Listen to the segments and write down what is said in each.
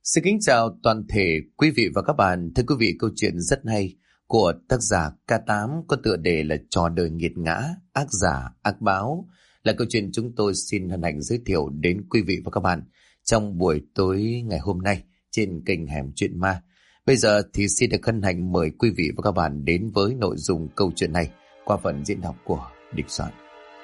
Xin kính chào toàn thể quý vị và các bạn. Thưa quý vị, câu chuyện rất hay của tác giả K8 có tựa đề là Trò đời nghiệt ngã, ác giả, ác báo, là câu chuyện chúng tôi xin hân hạnh giới thiệu đến quý vị và các bạn trong buổi tối ngày hôm nay trên kênh Hẻm Chuyện Ma. Bây giờ thì xin được hân hạnh mời quý vị và các bạn đến với nội dung câu chuyện này qua phần diễn đọc của Địch Soạn.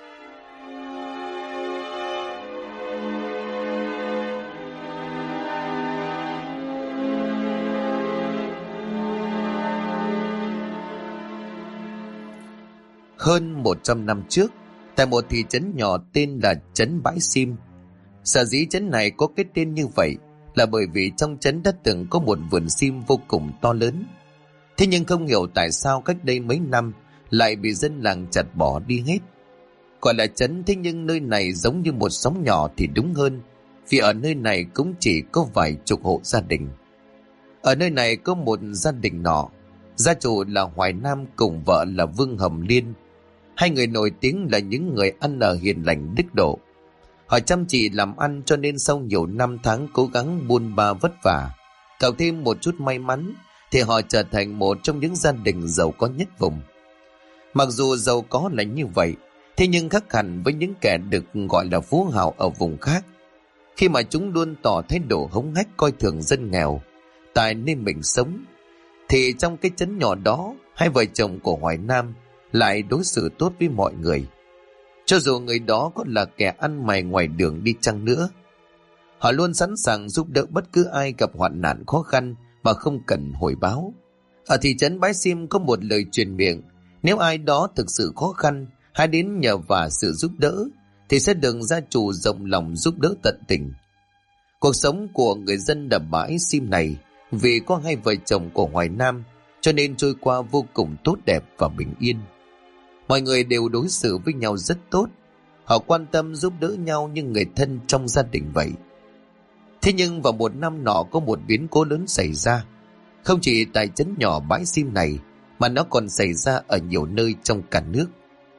Hơn 100 năm trước, tại một thị trấn nhỏ tên là trấn Bãi Sim. Sở dĩ trấn này có cái tên như vậy là bởi vì trong trấn đã từng có một vườn sim vô cùng to lớn. Thế nhưng không hiểu tại sao cách đây mấy năm lại bị dân làng chặt bỏ đi hết. Gọi là trấn, thế nhưng nơi này giống như một xóm nhỏ thì đúng hơn, vì ở nơi này cũng chỉ có vài chục hộ gia đình. Ở nơi này có một gia đình nọ, gia chủ là Hoài Nam cùng vợ là Vương Hồng Liên. Hai người nổi tiếng là những người ăn ở hiền lành đức độ. Họ chăm chỉ làm ăn cho nên sau nhiều năm tháng cố gắng buôn ba vất vả, cộng thêm một chút may mắn, thì họ trở thành một trong những gia đình giàu có nhất vùng. Mặc dù giàu có là như vậy, thế nhưng khác hẳn với những kẻ được gọi là phú hào ở vùng khác, khi mà chúng luôn tỏ thái độ hống hách coi thường dân nghèo tại nơi mình sống, thì trong cái trấn nhỏ đó, hai vợ chồng của Hoài Nam lại đối xử tốt với mọi người. Cho dù người đó có là kẻ ăn mày ngoài đường đi chăng nữa, họ luôn sẵn sàng giúp đỡ bất cứ ai gặp hoạn nạn khó khăn mà không cần hồi báo. Ở thị trấn Bãi Sim có một lời truyền miệng: nếu ai đó thực sự khó khăn hay đến nhờ vả sự giúp đỡ thì sẽ được gia chủ rộng lòng giúp đỡ tận tình. Cuộc sống của người dân ở Bãi Sim này, vì có hai vợ chồng của Hoài Nam, cho nên trôi qua vô cùng tốt đẹp và bình yên. Mọi người đều đối xử với nhau rất tốt, họ quan tâm giúp đỡ nhau như người thân trong gia đình vậy. Thế nhưng vào một năm nọ có một biến cố lớn xảy ra, không chỉ tại trấn nhỏ Bãi Sim này mà nó còn xảy ra ở nhiều nơi trong cả nước.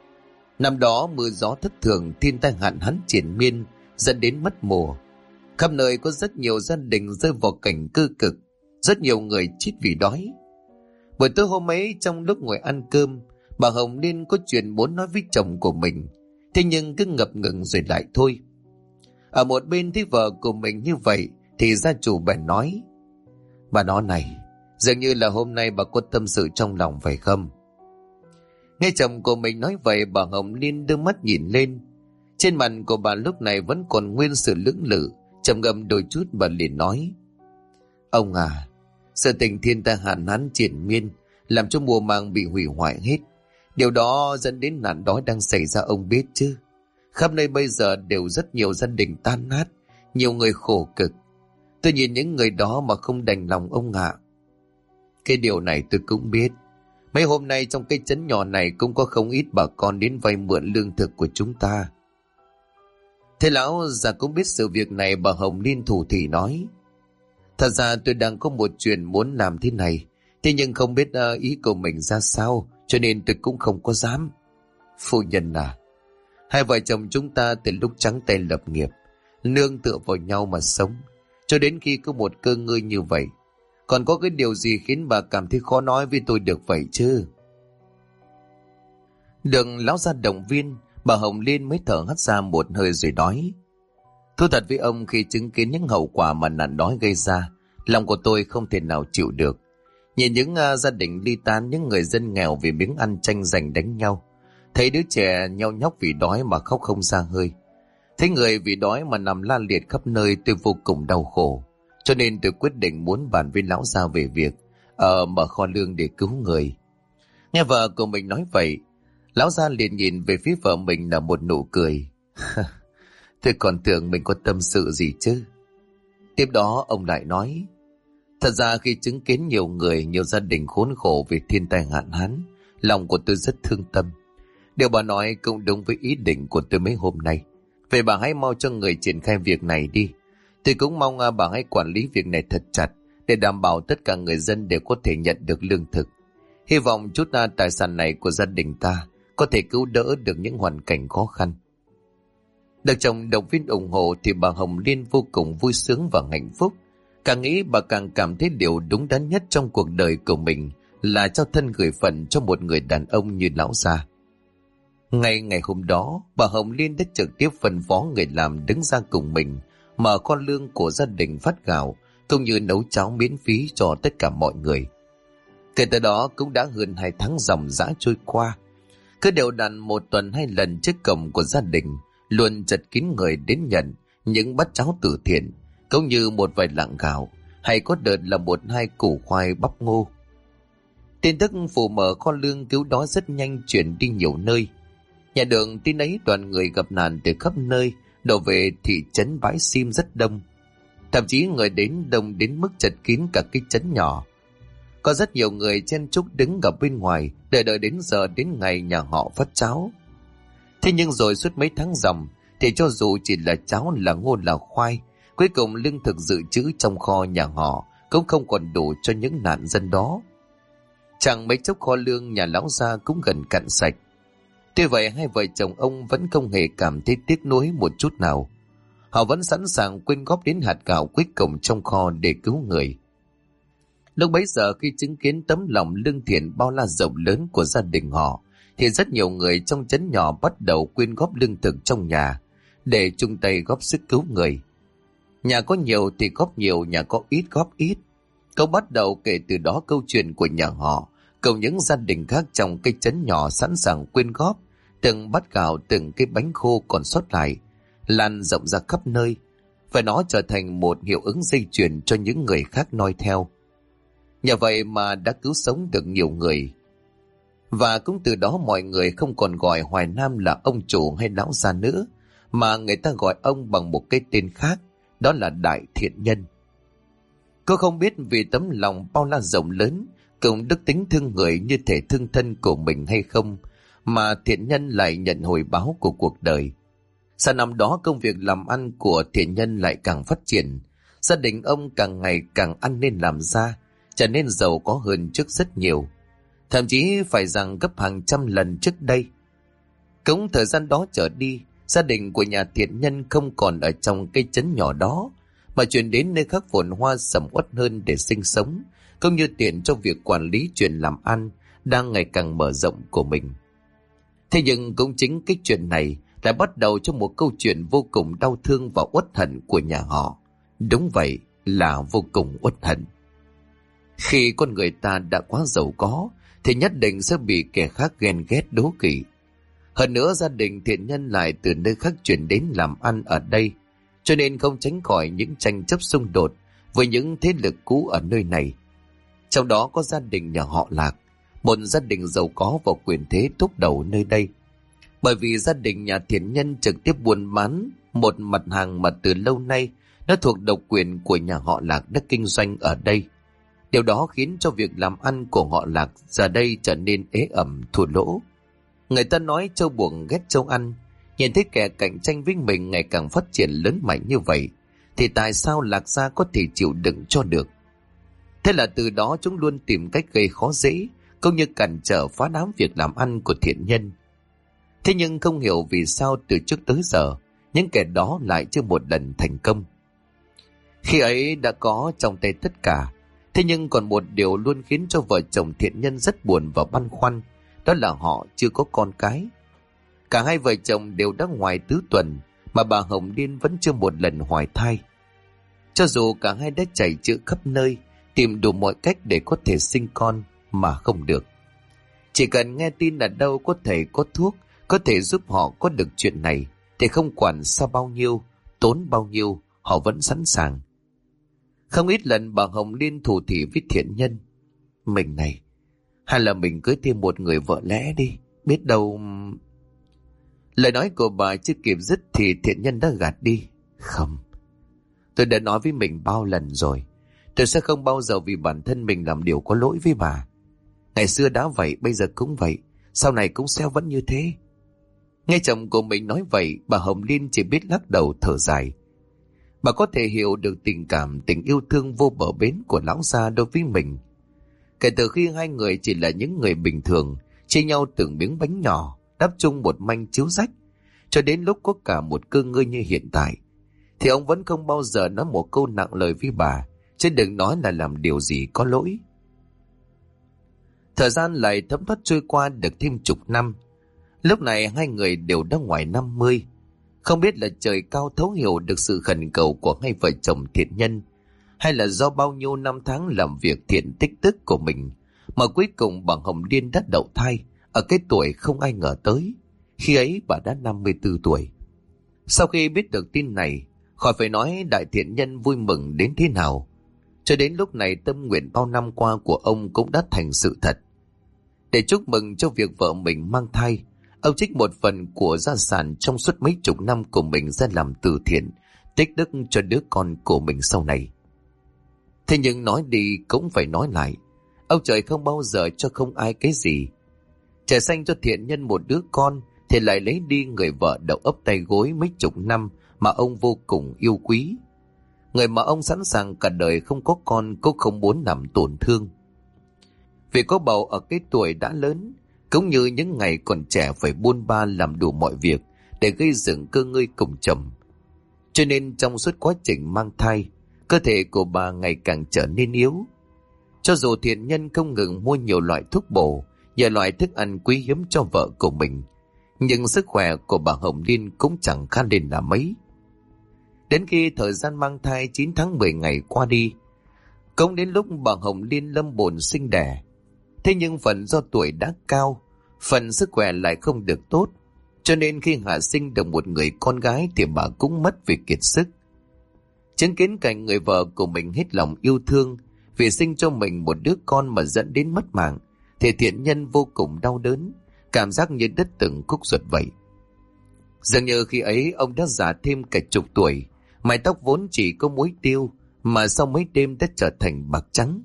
Năm đó mưa gió thất thường, thiên tai hạn hán triền miên dẫn đến mất mùa. Khắp nơi có rất nhiều gia đình rơi vào cảnh cơ cực, rất nhiều người chết vì đói. Buổi tối hôm ấy, trong lúc ngồi ăn cơm, bà Hồng Liên có chuyện muốn nói với chồng của mình, thế nhưng cứ ngập ngừng rồi lại thôi. Ở một bên thấy vợ của mình như vậy thì gia chủ bèn nói: bà nói này, dường như là hôm nay bà có tâm sự trong lòng phải không? Nghe chồng của mình nói vậy, bà Hồng Liên đưa mắt nhìn lên. Trên mặt của bà lúc này vẫn còn nguyên sự lưỡng lự, trầm ngâm đôi chút. Bà liền nói: ông à, sự tình thiên tai hạn hán triền miên làm cho mùa màng bị hủy hoại hết. Điều đó dẫn đến nạn đói đang xảy ra, ông biết chứ. Khắp nơi bây giờ đều rất nhiều gia đình tan nát, nhiều người khổ cực. Tôi nhìn những người đó mà không đành lòng ông ạ. Cái điều này tôi cũng biết. Mấy hôm nay trong cái trấn nhỏ này cũng có không ít bà con đến vay mượn lương thực của chúng ta. Thế lão già cũng biết sự việc này. Bà Hồng Liên thủ thỉ nói: thật ra tôi đang có một chuyện muốn làm thế này, thế nhưng không biết ý của mình ra sao, cho nên tôi cũng không có dám. Phu nhân à, hai vợ chồng chúng ta từ lúc trắng tay lập nghiệp, nương tựa vào nhau mà sống, cho đến khi có một cơ ngơi như vậy. Còn có cái điều gì khiến bà cảm thấy khó nói với tôi được vậy chứ? Được lão gia động viên, bà Hồng Liên mới thở hắt ra một hơi rồi nói: thú thật với ông, khi chứng kiến những hậu quả mà nạn đói gây ra, lòng của tôi không thể nào chịu được. Nhìn những gia đình ly tán, những người dân nghèo vì miếng ăn tranh giành đánh nhau, thấy đứa trẻ nhau nhóc vì đói mà khóc không ra hơi, thấy người vì đói mà nằm la liệt khắp nơi, tôi vô cùng đau khổ. Cho nên tôi quyết định muốn bàn với lão gia về việc mở kho lương để cứu người. Nghe vợ của mình nói vậy, lão gia liền nhìn về phía vợ mình là một nụ cười. Tôi còn tưởng mình có tâm sự gì chứ. Tiếp đó ông lại nói: thật ra khi chứng kiến nhiều người, nhiều gia đình khốn khổ vì thiên tai hạn hán, lòng của tôi rất thương tâm. Điều bà nói cũng đúng với ý định của tôi mấy hôm nay. Vậy bà hãy mau cho người triển khai việc này đi. Tôi cũng mong bà hãy quản lý việc này thật chặt, để đảm bảo tất cả người dân đều có thể nhận được lương thực. Hy vọng chút tài sản này của gia đình ta có thể cứu đỡ được những hoàn cảnh khó khăn. Được chồng động viên ủng hộ thì bà Hồng Liên vô cùng vui sướng và hạnh phúc. Càng nghĩ bà càng cảm thấy điều đúng đắn nhất trong cuộc đời của mình là trao thân gửi phận cho một người đàn ông như lão gia. Ngày hôm đó, bà Hồng Liên đã trực tiếp phân phó người làm đứng ra cùng mình mở kho lương của gia đình phát gạo, cũng như nấu cháo miễn phí cho tất cả mọi người. Kể từ đó cũng đã hơn 2 tháng dòng dã trôi qua. Cứ đều đặn 1 tuần 2 lần trước cổng của gia đình luôn chật kín người đến nhận những bát cháo từ thiện, cũng như một vài lạng gạo, hay có đợt là 1-2 củ khoai bắp ngô. Tin tức phụ mở kho lương cứu đói rất nhanh chuyển đi nhiều nơi. Nhà đường tin ấy đoàn người gặp nạn từ khắp nơi đổ về thị trấn Bãi Sim rất đông. Thậm chí người đến đông đến mức chật kín cả cái trấn nhỏ. Có rất nhiều người chen chúc đứng ở bên ngoài để đợi đến giờ đến ngày nhà họ phát cháo. Thế nhưng rồi suốt mấy tháng ròng thì cho dù chỉ là cháo, là ngô, là khoai, cuối cùng lương thực dự trữ trong kho nhà họ cũng không còn đủ cho những nạn dân đó. Chẳng mấy chốc kho lương nhà lão gia cũng gần cạn sạch. Tuy vậy hai vợ chồng ông vẫn không hề cảm thấy tiếc nuối một chút nào. Họ vẫn sẵn sàng quyên góp đến hạt gạo cuối cùng trong kho để cứu người. Lúc bấy giờ khi chứng kiến tấm lòng lương thiện bao la rộng lớn của gia đình họ, thì rất nhiều người trong trấn nhỏ bắt đầu quyên góp lương thực trong nhà để chung tay góp sức cứu người. Nhà có nhiều thì góp nhiều, nhà có ít góp ít. Câu bắt đầu kể từ đó câu chuyện của nhà họ cùng những gia đình khác trong cái trấn nhỏ sẵn sàng quyên góp từng bát gạo, từng cái bánh khô còn sót lại, lan rộng ra khắp nơi, và nó trở thành một hiệu ứng dây chuyền cho những người khác noi theo. Nhờ vậy mà đã cứu sống được nhiều người. Và cũng từ đó mọi người không còn gọi Hoài Nam là ông chủ hay lão gia nữa, mà người ta gọi ông bằng một cái tên khác, đó là Đại Thiện Nhân. Cô không biết vì tấm lòng bao la rộng lớn cùng đức tính thương người như thể thương thân của mình hay không, mà Thiện Nhân lại nhận hồi báo của cuộc đời. Sau năm đó công việc làm ăn của Thiện Nhân lại càng phát triển. Gia đình ông càng ngày càng ăn nên làm ra, trở nên giàu có hơn trước rất nhiều, thậm chí phải rằng gấp hàng trăm lần trước đây. Cũng thời gian đó trở đi, gia đình của nhà Thiện Nhân không còn ở trong cái trấn nhỏ đó, mà chuyển đến nơi khác phồn hoa sầm uất hơn để sinh sống, cũng như tiện cho việc quản lý chuyện làm ăn đang ngày càng mở rộng của mình. Thế nhưng cũng chính cái chuyện này lại bắt đầu cho một câu chuyện vô cùng đau thương và uất hận của nhà họ. Đúng vậy, là vô cùng uất hận. Khi con người ta đã quá giàu có thì nhất định sẽ bị kẻ khác ghen ghét đố kỵ. Hơn nữa gia đình Thiện Nhân lại từ nơi khác chuyển đến làm ăn ở đây, cho nên không tránh khỏi những tranh chấp xung đột với những thế lực cũ ở nơi này. Trong đó có gia đình nhà họ Lạc, một gia đình giàu có và quyền thế thúc đầu nơi đây. Bởi vì gia đình nhà Thiện Nhân trực tiếp buôn bán một mặt hàng mà từ lâu nay nó thuộc độc quyền của nhà họ Lạc đã kinh doanh ở đây. Điều đó khiến cho việc làm ăn của họ Lạc giờ đây trở nên ế ẩm thua lỗ. Người ta nói trâu buồng ghét trâu ăn, nhìn thấy kẻ cạnh tranh với mình ngày càng phát triển lớn mạnh như vậy, thì tại sao Lạc gia có thể chịu đựng cho được? Thế là từ đó chúng luôn tìm cách gây khó dễ, cũng như cản trở phá đám việc làm ăn của Thiện Nhân. Thế nhưng không hiểu vì sao từ trước tới giờ, những kẻ đó lại chưa một lần thành công. Khi ấy đã có trong tay tất cả, thế nhưng còn một điều luôn khiến cho vợ chồng Thiện Nhân rất buồn và băn khoăn, đó là họ chưa có con cái. Cả hai vợ chồng đều đã ngoài tứ tuần, mà bà Hồng Liên vẫn chưa một lần hoài thai. Cho dù cả hai đã chạy chữa khắp nơi, tìm đủ mọi cách để có thể sinh con, mà không được. Chỉ cần nghe tin là đâu có thể có thuốc, có thể giúp họ có được chuyện này, thì không quản xa bao nhiêu, tốn bao nhiêu, họ vẫn sẵn sàng. Không ít lần bà Hồng Liên thủ thỉ với Thiện Nhân: mình này, hay là mình cưới thêm một người vợ lẽ đi, biết đâu... Lời nói của bà chưa kịp dứt thì Thiện Nhân đã gạt đi: không, tôi đã nói với mình bao lần rồi, tôi sẽ không bao giờ vì bản thân mình làm điều có lỗi với bà. Ngày xưa đã vậy, bây giờ cũng vậy, sau này cũng sẽ vẫn như thế. Nghe chồng của mình nói vậy, bà Hồng Liên chỉ biết lắc đầu thở dài. Bà có thể hiểu được tình cảm, tình yêu thương vô bờ bến của lão gia đối với mình. Kể từ khi hai người chỉ là những người bình thường, chia nhau từng miếng bánh nhỏ, đắp chung một manh chiếu rách, cho đến lúc có cả một cơ ngơi như hiện tại, thì ông vẫn không bao giờ nói một câu nặng lời với bà, chứ đừng nói là làm điều gì có lỗi. Thời gian lại thấm thoát trôi qua được thêm chục năm. Lúc này hai người đều đã ngoài 50. Không biết là trời cao thấu hiểu được sự khẩn cầu của hai vợ chồng thiện nhân, hay là do bao nhiêu năm tháng làm việc thiện tích đức của mình mà cuối cùng bà Hồng Liên đã đậu thai ở cái tuổi không ai ngờ tới. Khi ấy bà đã 54 tuổi. Sau khi biết được tin này, khỏi phải nói đại thiện nhân vui mừng đến thế nào. Cho đến lúc này tâm nguyện bao năm qua của ông cũng đã thành sự thật. Để chúc mừng cho việc vợ mình mang thai, ông trích một phần của gia sản trong suốt mấy chục năm của mình ra làm từ thiện, tích đức cho đứa con của mình sau này. Thế nhưng nói đi cũng phải nói lại, ông trời không bao giờ cho không ai cái gì. Trời xanh cho thiện nhân một đứa con thì lại lấy đi người vợ đầu ấp tay gối mấy chục năm mà ông vô cùng yêu quý. Người mà ông sẵn sàng cả đời không có con cũng không muốn làm tổn thương. Vì có bầu ở cái tuổi đã lớn, cũng như những ngày còn trẻ phải buôn ba làm đủ mọi việc để gây dựng cơ ngơi cùng chồng. Cho nên trong suốt quá trình mang thai, cơ thể của bà ngày càng trở nên yếu. Cho dù thiện nhân không ngừng mua nhiều loại thuốc bổ, nhiều loại thức ăn quý hiếm cho vợ của mình, nhưng sức khỏe của bà Hồng Liên cũng chẳng khá lên là mấy. Đến khi thời gian mang thai 9 tháng 10 ngày qua đi, cũng đến lúc bà Hồng Liên lâm bồn sinh đẻ. Thế nhưng phần do tuổi đã cao, phần sức khỏe lại không được tốt, cho nên khi hạ sinh được một người con gái thì bà cũng mất vì kiệt sức. Chứng kiến cảnh người vợ của mình hết lòng yêu thương vì sinh cho mình một đứa con mà dẫn đến mất mạng, thì thiện nhân vô cùng đau đớn, cảm giác như đất từng khúc ruột vậy. Dường như khi ấy ông đã già thêm cả chục tuổi, mái tóc vốn chỉ có muối tiêu mà sau mấy đêm đã trở thành bạc trắng.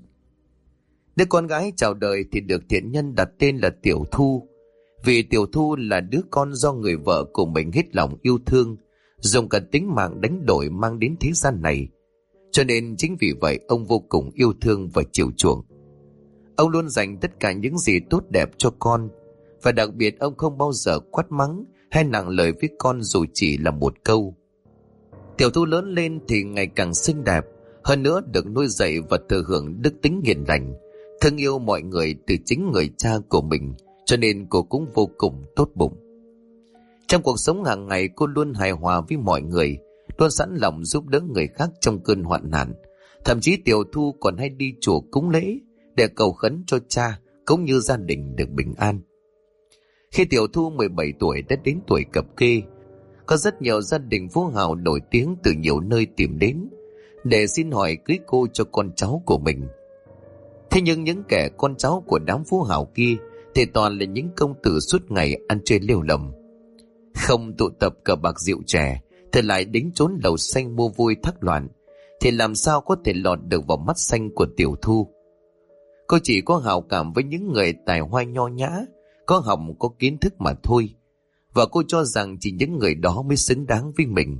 Đứa con gái chào đời thì được thiện nhân đặt tên là Tiểu Thu, vì Tiểu Thu là đứa con do người vợ của mình hết lòng yêu thương, dùng cả tính mạng đánh đổi mang đến thế gian này. Cho nên chính vì vậy ông vô cùng yêu thương và chiều chuộng. Ông luôn dành tất cả những gì tốt đẹp cho con, và đặc biệt ông không bao giờ quát mắng hay nặng lời với con dù chỉ là một câu. Tiểu Thu lớn lên thì ngày càng xinh đẹp, hơn nữa được nuôi dạy và thừa hưởng đức tính hiền lành, thương yêu mọi người từ chính người cha của mình, cho nên cô cũng vô cùng tốt bụng. Trong cuộc sống hàng ngày cô luôn hài hòa với mọi người, luôn sẵn lòng giúp đỡ người khác trong cơn hoạn nạn. Thậm chí Tiểu Thu còn hay đi chùa cúng lễ để cầu khấn cho cha cũng như gia đình được bình an. Khi Tiểu Thu 17 tuổi đã đến tuổi cập kê, có rất nhiều gia đình phú hào nổi tiếng từ nhiều nơi tìm đến để xin hỏi cưới cô cho con cháu của mình. Thế nhưng những kẻ con cháu của đám phú hào kia thì toàn là những công tử suốt ngày ăn chơi lêu lồng, không tụ tập cờ bạc rượu chè thì lại đính trốn lầu xanh mua vui thác loạn, thì làm sao có thể lọt được vào mắt xanh của Tiểu Thu. Cô chỉ có hào cảm với những người tài hoa nho nhã, có học có kiến thức mà thôi, và cô cho rằng chỉ những người đó mới xứng đáng với mình.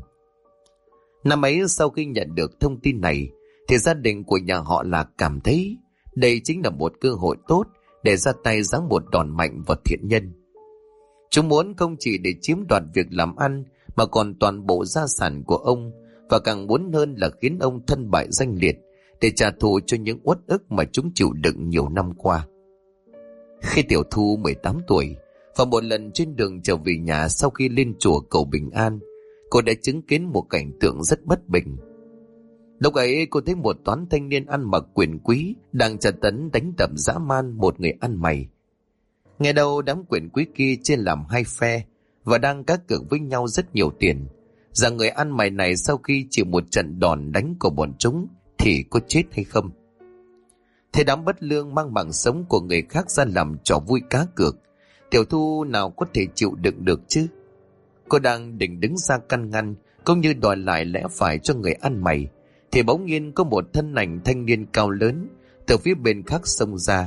Năm ấy sau khi nhận được thông tin này thì gia đình của nhà họ Lạc cảm thấy đây chính là một cơ hội tốt để ra tay giáng một đòn mạnh vào thiện nhân. Chúng muốn không chỉ để chiếm đoạt việc làm ăn mà còn toàn bộ gia sản của ông, và càng muốn hơn là khiến ông thân bại danh liệt để trả thù cho những uất ức mà chúng chịu đựng nhiều năm qua. Khi Tiểu Thu 18 tuổi và một lần trên đường trở về nhà sau khi lên chùa cầu bình an, cô đã chứng kiến một cảnh tượng rất bất bình. Lúc ấy cô thấy một toán thanh niên ăn mặc quyền quý đang tra tấn đánh đập dã man một người ăn mày. Nghe đầu đám quyền quý kia chia làm hai phe và đang cá cược với nhau rất nhiều tiền, rằng người ăn mày này sau khi chịu một trận đòn đánh của bọn chúng thì có chết hay không. Thế đám bất lương mang mạng sống của người khác ra làm trò vui cá cược, Tiểu Thu nào có thể chịu đựng được chứ. Cô đang định đứng ra căn ngăn cũng như đòi lại lẽ phải cho người ăn mày, thì bỗng nhiên có một thân ảnh thanh niên cao lớn từ phía bên khác xông ra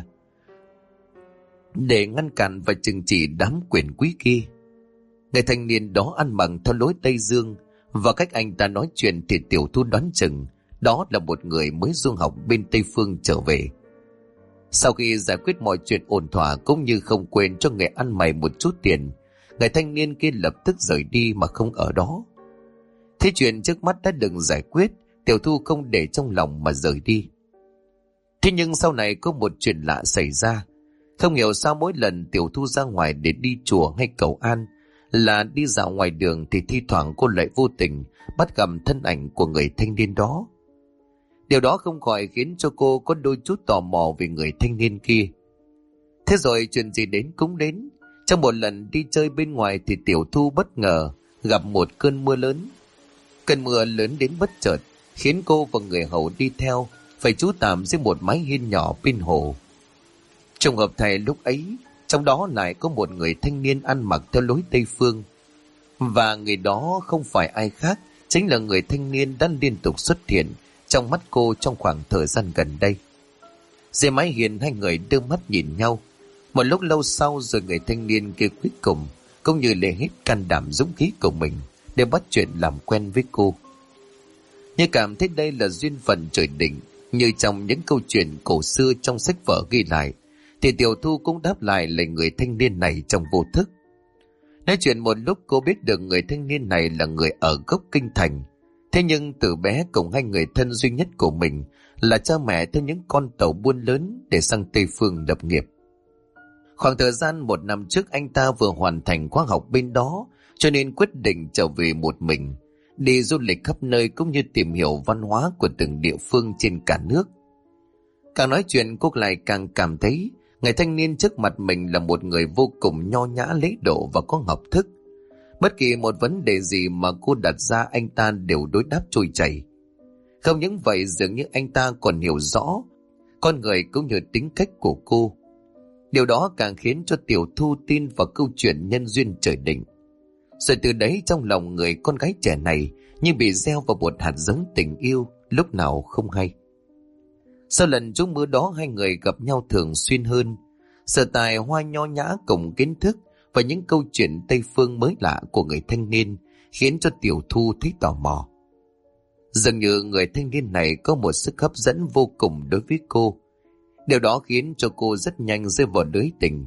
để ngăn cản và trừng trị đám quyền quý kia. Người thanh niên đó ăn mặc theo lối Tây Dương, và cách anh ta nói chuyện thì Tiểu Thu đoán chừng đó là một người mới du học bên Tây Phương trở về. Sau khi giải quyết mọi chuyện ổn thỏa cũng như không quên cho người ăn mày một chút tiền, người thanh niên kia lập tức rời đi mà không ở đó. Thế chuyện trước mắt đã được giải quyết Tiểu Thu không để trong lòng mà rời đi. Thế nhưng sau này có một chuyện lạ xảy ra. Không hiểu sao mỗi lần Tiểu Thu ra ngoài để đi chùa hay cầu an, là đi dạo ngoài đường, thì thi thoảng cô lại vô tình bắt gặp thân ảnh của người thanh niên đó. Điều đó không khỏi khiến cho cô có đôi chút tò mò về người thanh niên kia. Thế rồi chuyện gì đến cũng đến. Trong một lần đi chơi bên ngoài thì Tiểu Thu bất ngờ gặp một cơn mưa lớn. Cơn mưa lớn đến bất chợt khiến cô và người hầu đi theo phải trú tạm dưới một mái hiên nhỏ bên hồ. Trùng hợp thầy lúc ấy, trong đó lại có một người thanh niên ăn mặc theo lối Tây Phương. Và người đó không phải ai khác, chính là người thanh niên đã liên tục xuất hiện trong mắt cô trong khoảng thời gian gần đây. Dưới mái hiên hai người đưa mắt nhìn nhau. Một lúc lâu sau rồi người thanh niên kia cuối cùng cũng như lấy hết can đảm dũng khí của mình để bắt chuyện làm quen với cô. Như cảm thấy đây là duyên phận trời định, như trong những câu chuyện cổ xưa trong sách vở ghi lại, thì Tiểu Thu cũng đáp lại lời người thanh niên này trong vô thức. Nói chuyện một lúc cô biết được người thanh niên này là người ở gốc Kinh Thành. Thế nhưng từ bé cùng hai người thân duy nhất của mình là cha mẹ theo những con tàu buôn lớn để sang Tây Phương lập nghiệp. Khoảng thời gian 1 năm trước anh ta vừa hoàn thành khóa học bên đó, cho nên quyết định trở về một mình, đi du lịch khắp nơi cũng như tìm hiểu văn hóa của từng địa phương trên cả nước. Càng nói chuyện cô lại càng cảm thấy người thanh niên trước mặt mình là một người vô cùng nho nhã lễ độ và có học thức. Bất kỳ một vấn đề gì mà cô đặt ra anh ta đều đối đáp trôi chảy. Không những vậy, dường như anh ta còn hiểu rõ con người cũng như tính cách của cô. Điều đó càng khiến cho Tiểu Thu tin vào câu chuyện nhân duyên trời định. Rồi từ đấy trong lòng người con gái trẻ này như bị gieo vào một hạt giống tình yêu lúc nào không hay. Sau lần trú mưa đó, hai người gặp nhau thường xuyên hơn. Sở tài hoa nho nhã cùng kiến thức và những câu chuyện Tây Phương mới lạ của người thanh niên khiến cho Tiểu Thu thấy tò mò. Dường như người thanh niên này có một sức hấp dẫn vô cùng đối với cô. Điều đó khiến cho cô rất nhanh rơi vào lưới tình.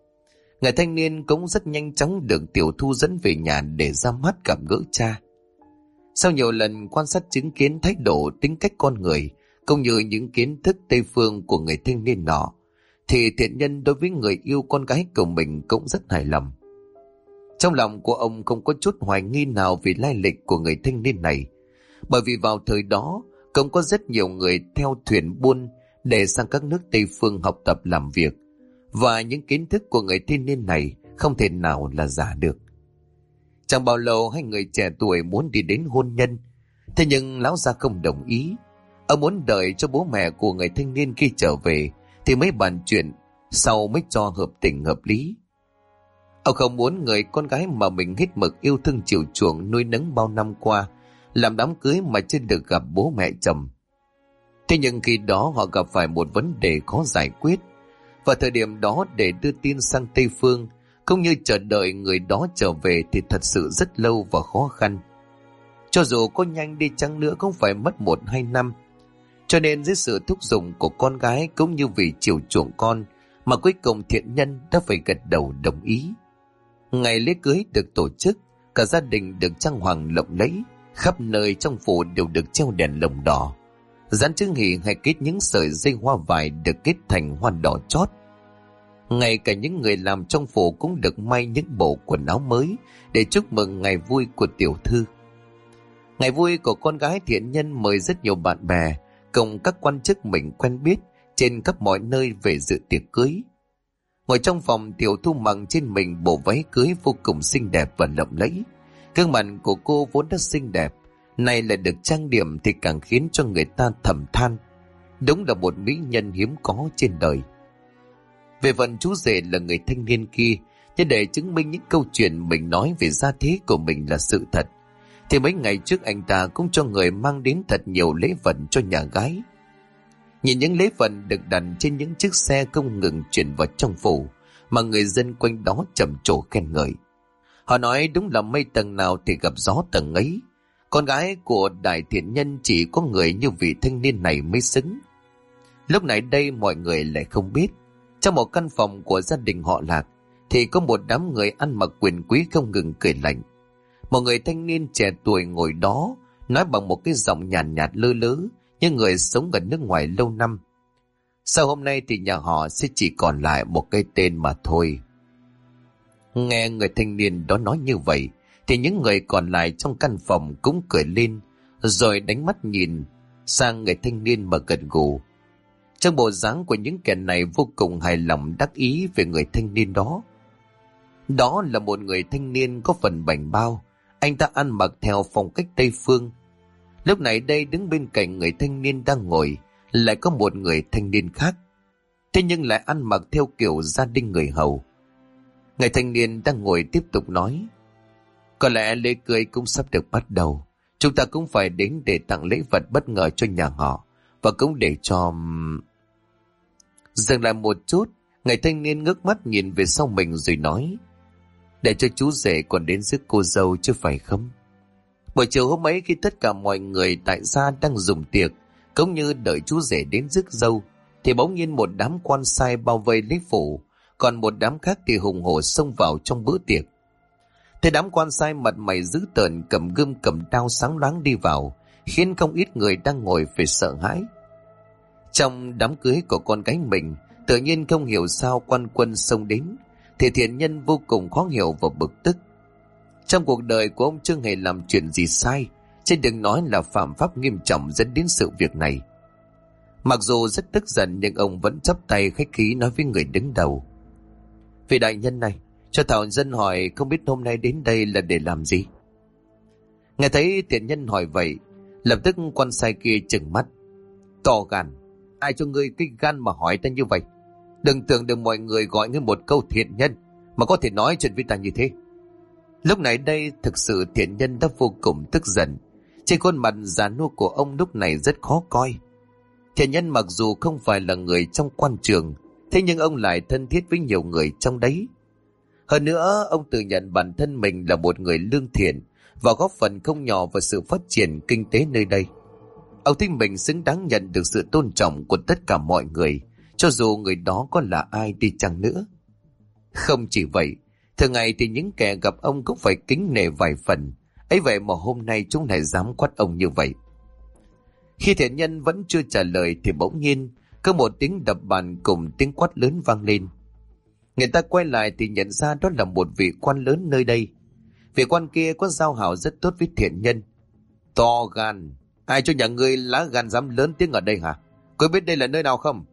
Người thanh niên cũng rất nhanh chóng được Tiểu Thu dẫn về nhà để ra mắt gặp gỡ cha. Sau nhiều lần quan sát chứng kiến thái độ tính cách con người cũng như những kiến thức Tây Phương của người thanh niên nọ, thì thiện nhân đối với người yêu con gái của mình cũng rất hài lòng. Trong lòng của ông không có chút hoài nghi nào về lai lịch của người thanh niên này, bởi vì vào thời đó cũng có rất nhiều người theo thuyền buôn để sang các nước Tây Phương học tập làm việc, và những kiến thức của người thanh niên này không thể nào là giả được. Chẳng bao lâu hai người trẻ tuổi muốn đi đến hôn nhân, thế nhưng lão gia không đồng ý. Ông muốn đợi cho bố mẹ của người thanh niên khi trở về thì mới bàn chuyện, sau mới cho hợp tình hợp lý. Ông không muốn người con gái mà mình hết mực yêu thương chiều chuộng nuôi nấng bao năm qua làm đám cưới mà chưa được gặp bố mẹ chồng. Thế nhưng khi đó họ gặp phải một vấn đề khó giải quyết. Và thời điểm đó để đưa tin sang Tây Phương cũng như chờ đợi người đó trở về thì thật sự rất lâu và khó khăn. Cho dù có nhanh đi chăng nữa cũng phải mất 1-2 năm. Cho nên dưới sự thúc giục của con gái cũng như vì chiều chuộng con mà cuối cùng thiện nhân đã phải gật đầu đồng ý. Ngày lễ cưới được tổ chức, cả gia đình được trang hoàng lộng lẫy, khắp nơi trong phủ đều được treo đèn lồng đỏ. Dán chữ hỷ hay kết những sợi dây hoa vải được kết thành hoa đỏ chót. Ngay cả những người làm trong phủ cũng được may những bộ quần áo mới để chúc mừng ngày vui của tiểu thư. Ngày vui của con gái thiện nhân mời rất nhiều bạn bè cùng các quan chức mình quen biết trên khắp mọi nơi về dự tiệc cưới. Ngồi trong phòng, Tiểu Thu mặc trên mình bộ váy cưới vô cùng xinh đẹp và lộng lẫy. Gương mặt của cô vốn đã xinh đẹp, nay lại được trang điểm thì càng khiến cho người ta thầm than, đúng là một mỹ nhân hiếm có trên đời. Về phần chú rể là người thanh niên kia, nhưng để chứng minh những câu chuyện mình nói về gia thế của mình là sự thật, thì mấy ngày trước anh ta cũng cho người mang đến thật nhiều lễ vật cho nhà gái. Nhìn những lễ vật được đặt trên những chiếc xe không ngừng chuyển vào trong phủ, mà người dân quanh đó trầm trồ khen ngợi. Họ nói đúng là mây tầng nào thì gặp gió tầng ấy. Con gái của đại thiện nhân chỉ có người như vị thanh niên này mới xứng. Lúc này đây mọi người lại không biết, trong một căn phòng của gia đình họ Lạc thì có một đám người ăn mặc quyền quý không ngừng cười lạnh. Một người thanh niên trẻ tuổi ngồi đó nói bằng một cái giọng nhàn nhạt lơ lớ như người sống ở nước ngoài lâu năm. Sau hôm nay thì nhà họ sẽ chỉ còn lại một cái tên mà thôi. Nghe người thanh niên đó nói như vậy thì những người còn lại trong căn phòng cũng cười lên, rồi đánh mắt nhìn sang người thanh niên mà gật gù. Trong bộ dáng của những kẻ này vô cùng hài lòng đắc ý về người thanh niên đó. Đó là một người thanh niên có phần bảnh bao, anh ta ăn mặc theo phong cách Tây Phương. Lúc này đây đứng bên cạnh người thanh niên đang ngồi lại có một người thanh niên khác, thế nhưng lại ăn mặc theo kiểu gia đình người hầu. Người thanh niên đang ngồi tiếp tục nói: có lẽ lễ cưới cũng sắp được bắt đầu, chúng ta cũng phải đến để tặng lễ vật bất ngờ cho nhà họ, và cũng để cho... Dừng lại một chút, người thanh niên ngước mắt nhìn về sau mình rồi nói: để cho chú rể còn đến rước cô dâu chứ phải không? Buổi chiều hôm ấy, khi tất cả mọi người tại gia đang dùng tiệc cũng như đợi chú rể đến rước dâu, thì bỗng nhiên một đám quan sai bao vây lấy phủ, còn một đám khác thì hùng hổ xông vào trong bữa tiệc. Thế đám quan sai mặt mày dữ tợn, cầm gươm cầm đao sáng loáng đi vào, khiến không ít người đang ngồi phải sợ hãi. Trong đám cưới của con gái mình, tự nhiên không hiểu sao quan quân xông đến, thì Thiện Nhân vô cùng khó hiểu và bực tức. Trong cuộc đời của ông chưa hề làm chuyện gì sai, chứ đừng nói là phạm pháp nghiêm trọng dẫn đến sự việc này. Mặc dù rất tức giận nhưng ông vẫn chắp tay khách khí nói với người đứng đầu: vị đại nhân này, cho Thảo dân hỏi không biết hôm nay đến đây là để làm gì? Nghe thấy Thiện Nhân hỏi vậy, lập tức quan sai kia trừng mắt: to gan, ai cho ngươi cái gan mà hỏi ta như vậy? Đừng tưởng được mọi người gọi ngươi một câu thiện nhân mà có thể nói chuyện với ta như thế. Lúc này đây thực sự Thiện Nhân đã vô cùng tức giận. Trên khuôn mặt già nua của ông lúc này rất khó coi. Thiện Nhân mặc dù không phải là người trong quan trường, thế nhưng ông lại thân thiết với nhiều người trong đấy. Hơn nữa, ông tự nhận bản thân mình là một người lương thiện và góp phần không nhỏ vào sự phát triển kinh tế nơi đây. Ông tin mình xứng đáng nhận được sự tôn trọng của tất cả mọi người, cho dù người đó có là ai đi chăng nữa. Không chỉ vậy, thường ngày thì những kẻ gặp ông cũng phải kính nể vài phần, ấy vậy mà hôm nay chúng lại dám quát ông như vậy. Khi Thiện Nhân vẫn chưa trả lời thì bỗng nhiên có một tiếng đập bàn cùng tiếng quát lớn vang lên. Người ta quay lại thì nhận ra đó là một vị quan lớn nơi đây. Vị quan kia có giao hảo rất tốt với Thiện Nhân. To gan, ai cho nhà ngươi lá gan dám lớn tiếng ở đây hả? Cô biết đây là nơi nào không?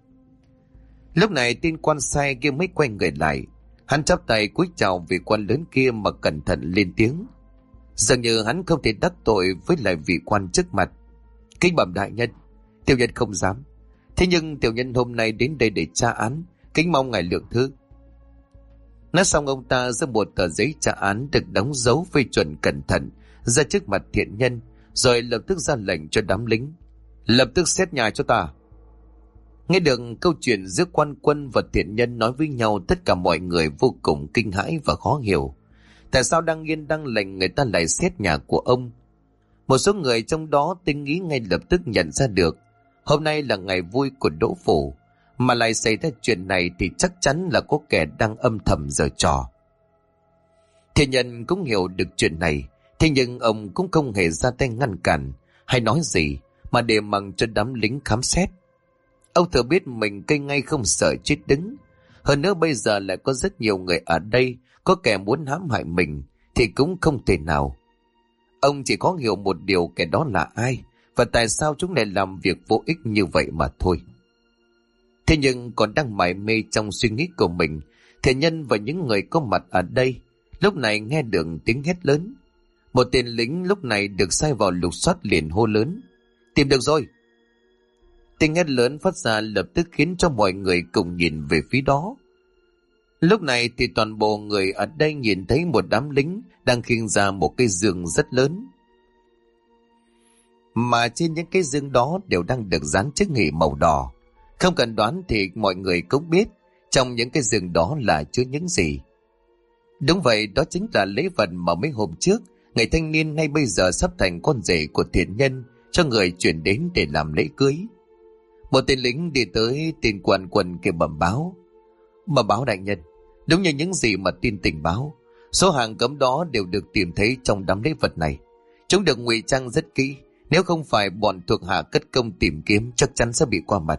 Lúc này tên quan sai kia mới quay người lại. Hắn chắp tay cúi chào vị quan lớn kia mà cẩn thận lên tiếng. Dường như hắn không thể đắc tội với lại vị quan trước mặt. Kính bẩm đại nhân, tiểu nhân không dám. Thế nhưng tiểu nhân hôm nay đến đây để tra án, kính mong ngài lượng thứ. Nói xong ông ta giơ một tờ giấy tra án được đóng dấu phê chuẩn cẩn thận ra trước mặt Thiện Nhân, rồi lập tức ra lệnh cho đám lính: lập tức xét nhà cho ta. Nghe được câu chuyện giữa quan quân và Thiện Nhân nói với nhau, tất cả mọi người vô cùng kinh hãi và khó hiểu. Tại sao đang yên đang lành người ta lại xét nhà của ông? Một số người trong đó tinh ý ngay lập tức nhận ra được hôm nay là ngày vui của Đỗ Phủ, mà lại xảy ra chuyện này thì chắc chắn là có kẻ đang âm thầm giở trò. Thiện Nhân cũng hiểu được chuyện này, thế nhưng ông cũng không hề ra tay ngăn cản hay nói gì, mà để mặc cho đám lính khám xét. Ông thừa biết mình cây ngay không sợ chết đứng. Hơn nữa bây giờ lại có rất nhiều người ở đây, có kẻ muốn hãm hại mình thì cũng không thể nào. Ông chỉ có hiểu một điều, kẻ đó là ai và tại sao chúng lại làm việc vô ích như vậy mà thôi. Thế nhưng còn đang mải mê trong suy nghĩ của mình, Thiện Nhân và những người có mặt ở đây lúc này nghe được tiếng hét lớn. Một tên lính lúc này được sai vào lục soát liền hô lớn: tìm được rồi! Tiếng hét lớn phát ra lập tức khiến cho mọi người cùng nhìn về phía đó. Lúc này thì toàn bộ người ở đây nhìn thấy một đám lính đang khiêng ra một cái giường rất lớn, mà trên những cái giường đó đều đang được dán chiếc nghỉ màu đỏ. Không cần đoán thì mọi người cũng biết trong những cái giường đó là chứa những gì. Đúng vậy, đó chính là lễ vật mà mấy hôm trước người thanh niên ngay bây giờ sắp thành con rể của Thiện Nhân cho người chuyển đến để làm lễ cưới. Một tên lính đi tới tên quan quân kia bẩm báo: bẩm báo đại nhân, đúng như những gì mà tin tình báo, số hàng cấm đó đều được tìm thấy trong đám lễ vật này. Chúng được ngụy trang rất kỹ, nếu không phải bọn thuộc hạ cất công tìm kiếm chắc chắn sẽ bị qua mặt.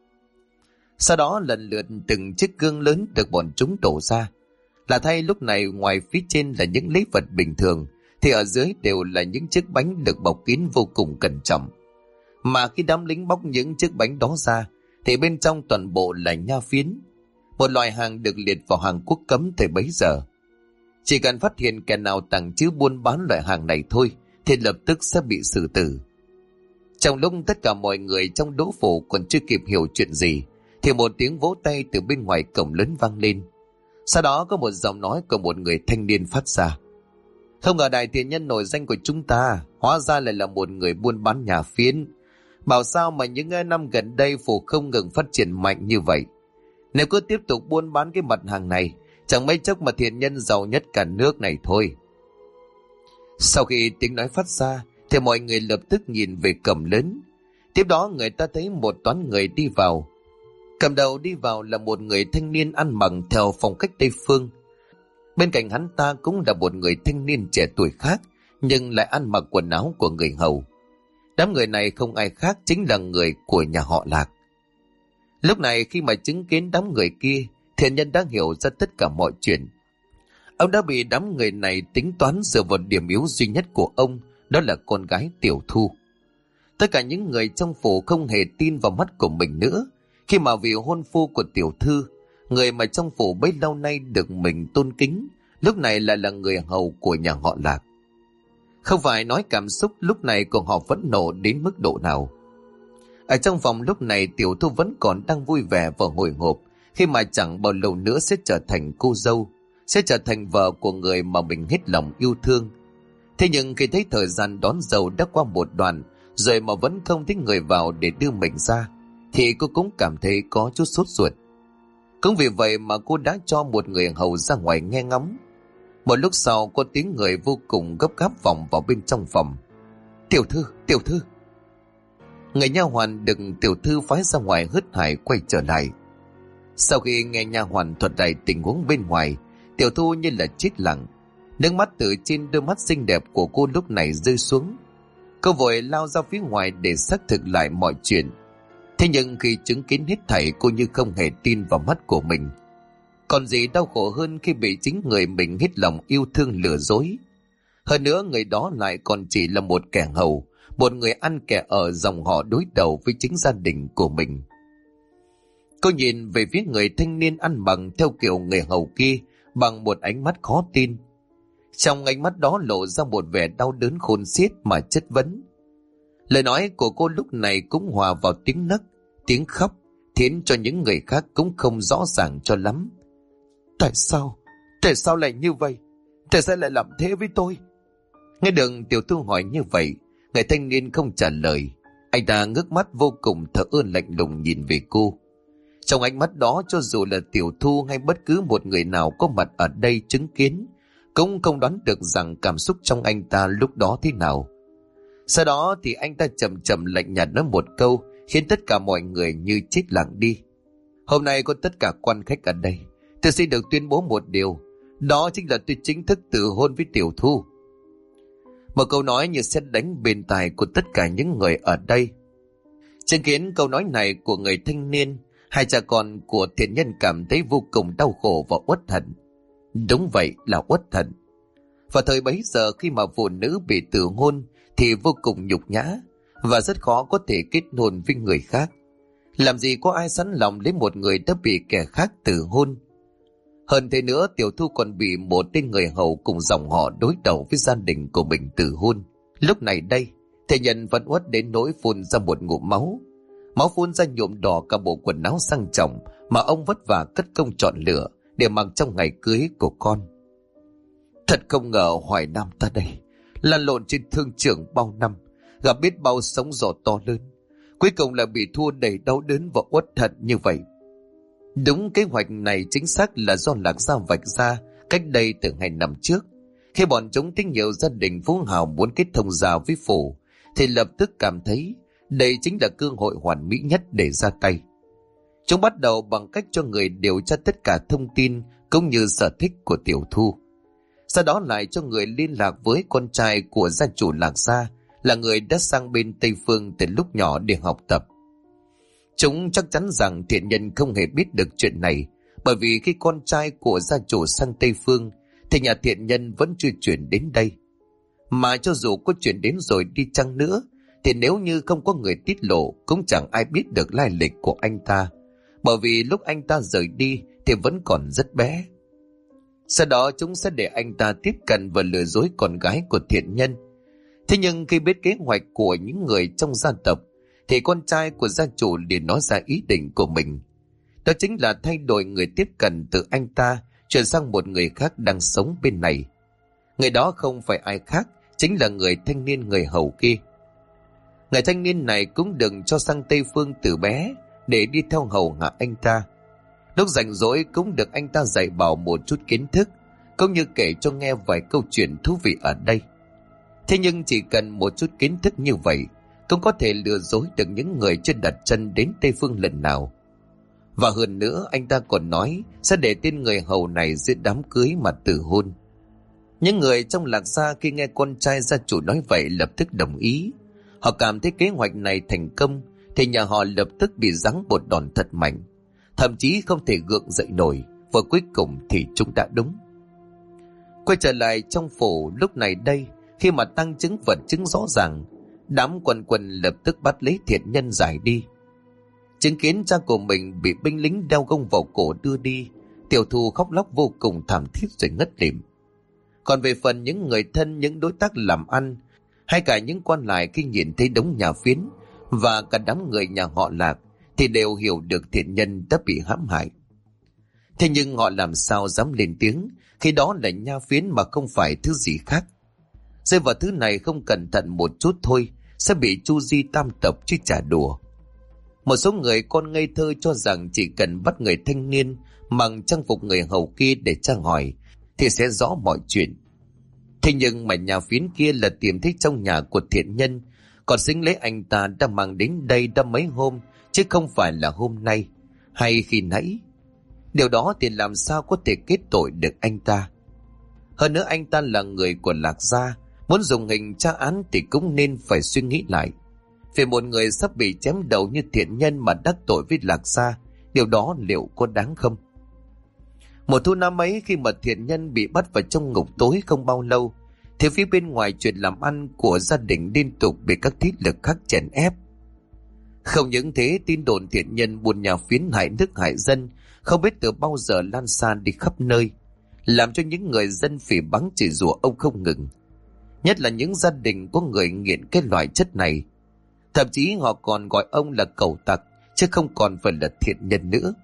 Sau đó lần lượt từng chiếc gương lớn được bọn chúng đổ ra. Là thay lúc này ngoài phía trên là những lấy vật bình thường, thì ở dưới đều là những chiếc bánh được bọc kín vô cùng cẩn trọng. Mà khi đám lính bóc những chiếc bánh đó ra, thì bên trong toàn bộ là nha phiến, một loại hàng được liệt vào hàng quốc cấm thời bấy giờ. Chỉ cần phát hiện kẻ nào tàng trữ buôn bán loại hàng này thôi, thì lập tức sẽ bị xử tử. Trong lúc tất cả mọi người trong đỗ phủ còn chưa kịp hiểu chuyện gì, thì một tiếng vỗ tay từ bên ngoài cổng lớn vang lên. Sau đó có một giọng nói của một người thanh niên phát ra. Không ngờ đại thiện nhân nổi danh của chúng ta hóa ra lại là một người buôn bán nhà phiến. Bảo sao mà những năm gần đây phủ không ngừng phát triển mạnh như vậy. Nếu cứ tiếp tục buôn bán cái mặt hàng này, chẳng mấy chốc mà thiện nhân giàu nhất cả nước này thôi. Sau khi tiếng nói phát ra, thì mọi người lập tức nhìn về cổng lớn. Tiếp đó người ta thấy một toán người đi vào. Cầm đầu đi vào là một người thanh niên ăn mặc theo phong cách Tây phương. Bên cạnh hắn ta cũng là một người thanh niên trẻ tuổi khác, nhưng lại ăn mặc quần áo của người hầu. Đám người này không ai khác chính là người của nhà họ Lạc. Lúc này khi mà chứng kiến đám người kia, thiện nhân đã hiểu ra tất cả mọi chuyện. Ông đã bị đám người này tính toán dựa vào điểm yếu duy nhất của ông, đó là con gái Tiểu Thu. Tất cả những người trong phủ không hề tin vào mắt của mình nữa, khi mà vị hôn phu của Tiểu Thư, người mà trong phủ bấy lâu nay được mình tôn kính, lúc này lại là người hầu của nhà họ Lạc. Không phải nói cảm xúc lúc này của họ phẫn nộ đến mức độ nào. Ở trong phòng lúc này Tiểu Thu vẫn còn đang vui vẻ và hồi hộp, khi mà chẳng bao lâu nữa sẽ trở thành cô dâu, sẽ trở thành vợ của người mà mình hết lòng yêu thương. Thế nhưng khi thấy thời gian đón dâu đã qua một đoạn, rồi mà vẫn không thấy người vào để đưa mình ra, thì cô cũng cảm thấy có chút sốt ruột. Cũng vì vậy mà cô đã cho một người hầu ra ngoài nghe ngóng. Một lúc sau có tiếng người vô cùng gấp gáp vọng vào bên trong phòng. Tiểu thư, tiểu thư. Người nha hoàn được Tiểu Thư phái ra ngoài hớt hải quay trở lại. Sau khi nghe nha hoàn thuật lại tình huống bên ngoài, Tiểu Thu như là chết lặng. Nước mắt từ trên đôi mắt xinh đẹp của cô lúc này rơi xuống. Cô vội lao ra phía ngoài để xác thực lại mọi chuyện. Thế nhưng khi chứng kiến hết thảy, cô như không hề tin vào mắt của mình. Còn gì đau khổ hơn khi bị chính người mình hết lòng yêu thương lừa dối. Hơn nữa người đó lại còn chỉ là một kẻ hầu, một người ăn kẻ ở dòng họ đối đầu với chính gia đình của mình. Cô nhìn về phía người thanh niên ăn bằng theo kiểu người hầu kia bằng một ánh mắt khó tin. Trong ánh mắt đó lộ ra một vẻ đau đớn khôn xiết mà chất vấn. Lời nói của cô lúc này cũng hòa vào tiếng nấc, tiếng khóc, khiến cho những người khác cũng không rõ ràng cho lắm. Tại sao? Tại sao lại như vậy? Tại sao lại làm thế với tôi? Nghe được Tiểu Thu hỏi như vậy, người thanh niên không trả lời. Anh ta ngước mắt vô cùng thờ ơ lạnh lùng nhìn về cô. Trong ánh mắt đó, cho dù là Tiểu Thu hay bất cứ một người nào có mặt ở đây chứng kiến, cũng không đoán được rằng cảm xúc trong anh ta lúc đó thế nào. Sau đó thì anh ta chậm chậm lạnh nhạt nói một câu, khiến tất cả mọi người như chết lặng đi. Hôm nay có tất cả quan khách ở đây, tôi xin được tuyên bố một điều, đó chính là tôi chính thức từ hôn với Tiểu Thu. Một câu nói như sét đánh bên tai của tất cả những người ở đây. Chứng kiến câu nói này của người thanh niên, hai cha con của thiện nhân cảm thấy vô cùng đau khổ và uất hận. Đúng vậy, là uất hận. Và thời bấy giờ khi mà phụ nữ bị từ hôn thì vô cùng nhục nhã và rất khó có thể kết hôn với người khác. Làm gì có ai sẵn lòng lấy một người đã bị kẻ khác từ hôn. Hơn thế nữa, Tiểu Thu còn bị một tên người hầu cùng dòng họ đối đầu với gia đình của mình từ hôn. Lúc này đây, thiện nhân vẫn uất đến nỗi phun ra một ngụm máu. Máu phun ra nhuộm đỏ cả bộ quần áo sang trọng mà ông vất vả cất công chọn lựa để mặc trong ngày cưới của con. Thật không ngờ Hoài Nam ta đây lăn lộn trên thương trường bao năm, gặp biết bao sóng gió to lớn, cuối cùng là bị thua đầy đau đớn và uất hận như vậy. Đúng kế hoạch này chính xác là do Lạc Gia vạch ra cách đây từ 2 năm trước. Khi bọn chúng thấy nhiều gia đình phú hào muốn kết thông gia với phủ, thì lập tức cảm thấy đây chính là cơ hội hoàn mỹ nhất để ra tay. Chúng bắt đầu bằng cách cho người điều tra tất cả thông tin cũng như sở thích của Tiểu Thu. Sau đó lại cho người liên lạc với con trai của gia chủ Lạc Gia, là người đã sang bên Tây Phương từ lúc nhỏ để học tập. Chúng chắc chắn rằng thiện nhân không hề biết được chuyện này, bởi vì khi con trai của gia chủ sang Tây Phương thì nhà thiện nhân vẫn chưa chuyển đến đây. Mà cho dù có chuyển đến rồi đi chăng nữa thì nếu như không có người tiết lộ cũng chẳng ai biết được lai lịch của anh ta, bởi vì lúc anh ta rời đi thì vẫn còn rất bé. Sau đó chúng sẽ để anh ta tiếp cận và lừa dối con gái của thiện nhân. Thế nhưng khi biết kế hoạch của những người trong gia tộc thì con trai của gia chủ liền nói ra ý định của mình. Đó chính là thay đổi người tiếp cận từ anh ta chuyển sang một người khác đang sống bên này. Người đó không phải ai khác, chính là người thanh niên người hầu kia. Người thanh niên này cũng đừng cho sang Tây Phương từ bé để đi theo hầu hạ anh ta. Lúc rảnh rỗi cũng được anh ta dạy bảo một chút kiến thức, cũng như kể cho nghe vài câu chuyện thú vị ở đây. Thế nhưng chỉ cần một chút kiến thức như vậy cũng có thể lừa dối được những người chưa đặt chân đến Tây Phương lần nào. Và hơn nữa anh ta còn nói sẽ để tên người hầu này dự đám cưới mà từ hôn. Những người trong Lạc Gia khi nghe con trai gia chủ nói vậy lập tức đồng ý. Họ cảm thấy kế hoạch này thành công thì nhà họ lập tức bị giáng một đòn thật mạnh, thậm chí không thể gượng dậy nổi, và cuối cùng thì chúng đã đúng. Quay trở lại trong phủ lúc này đây, khi mà tăng chứng vật chứng rõ ràng, đám quần quần lập tức bắt lấy thiện nhân giải đi. Chứng kiến cha của mình bị binh lính đeo gông vào cổ đưa đi, Tiểu Thu khóc lóc vô cùng thảm thiết rồi ngất lịm. Còn về phần những người thân, những đối tác làm ăn, hay cả những quan lại khi nhìn thấy đống nhà phiến và cả đám người nhà họ Lạc thì đều hiểu được thiện nhân đã bị hãm hại. Thế nhưng họ làm sao dám lên tiếng khi đó là nha phiến mà không phải thứ gì khác. Rơi vào thứ này không cẩn thận một chút thôi sẽ bị chu di tam tộc chứ chả đùa. Một số người con ngây thơ cho rằng chỉ cần bắt người thanh niên mặc trang phục người hầu kia để tra hỏi thì sẽ rõ mọi chuyện. Thế nhưng mà nhà phiến kia là tìm thấy trong nhà của thiện nhân, còn xính lấy anh ta đã mang đến đây đã mấy hôm, chứ không phải là hôm nay hay khi nãy. Điều đó thì làm sao có thể kết tội được anh ta. Hơn nữa anh ta là người của Lạc Gia, muốn dùng hình tra án thì cũng nên phải suy nghĩ lại. Vì một người sắp bị chém đầu như thiện nhân mà đắc tội với Lạc Gia, điều đó liệu có đáng không? Mùa thu năm ấy, khi mà thiện nhân bị bắt vào trong ngục tối không bao lâu, thì phía bên ngoài chuyện làm ăn của gia đình liên tục bị các thế lực khác chèn ép. Không những thế, tin đồn thiện nhân buôn nhà phiến hại nước hại dân không biết từ bao giờ lan xa đi khắp nơi, làm cho những người dân phỉ báng chửi rủa ông không ngừng. Nhất là những gia đình có người nghiện cái loại chất này. Thậm chí họ còn gọi ông là cẩu tặc, chứ không còn phải là thiện nhân nữa.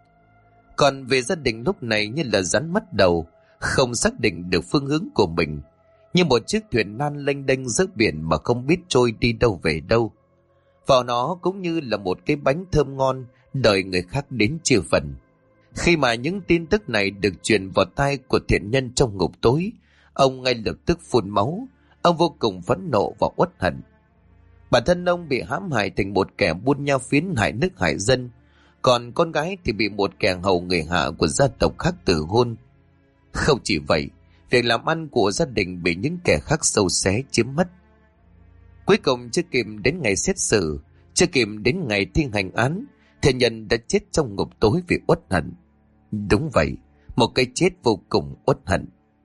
Còn về gia đình lúc này như là rắn mất đầu, không xác định được phương hướng của mình, như một chiếc thuyền nan lênh đênh giữa biển mà không biết trôi đi đâu về đâu. Vào nó cũng như là một cái bánh thơm ngon đợi người khác đến chia phần. Khi mà những tin tức này được truyền vào tai của thiện nhân trong ngục tối, ông ngay lập tức phun máu. Ông vô cùng phẫn nộ và uất hận. Bản thân ông bị hãm hại thành một kẻ buôn nha phiến hại nước hại dân, còn con gái thì bị một kẻ hầu người hạ của gia tộc khác từ hôn. Không chỉ vậy, việc làm ăn của gia đình bị những kẻ khác sâu xé chiếm mất. Cuối cùng chưa kịp đến ngày xét xử, chưa kịp đến ngày thi hành án, thiện nhân đã chết trong ngục tối vì uất hận. Đúng vậy, một cái chết vô cùng uất hận.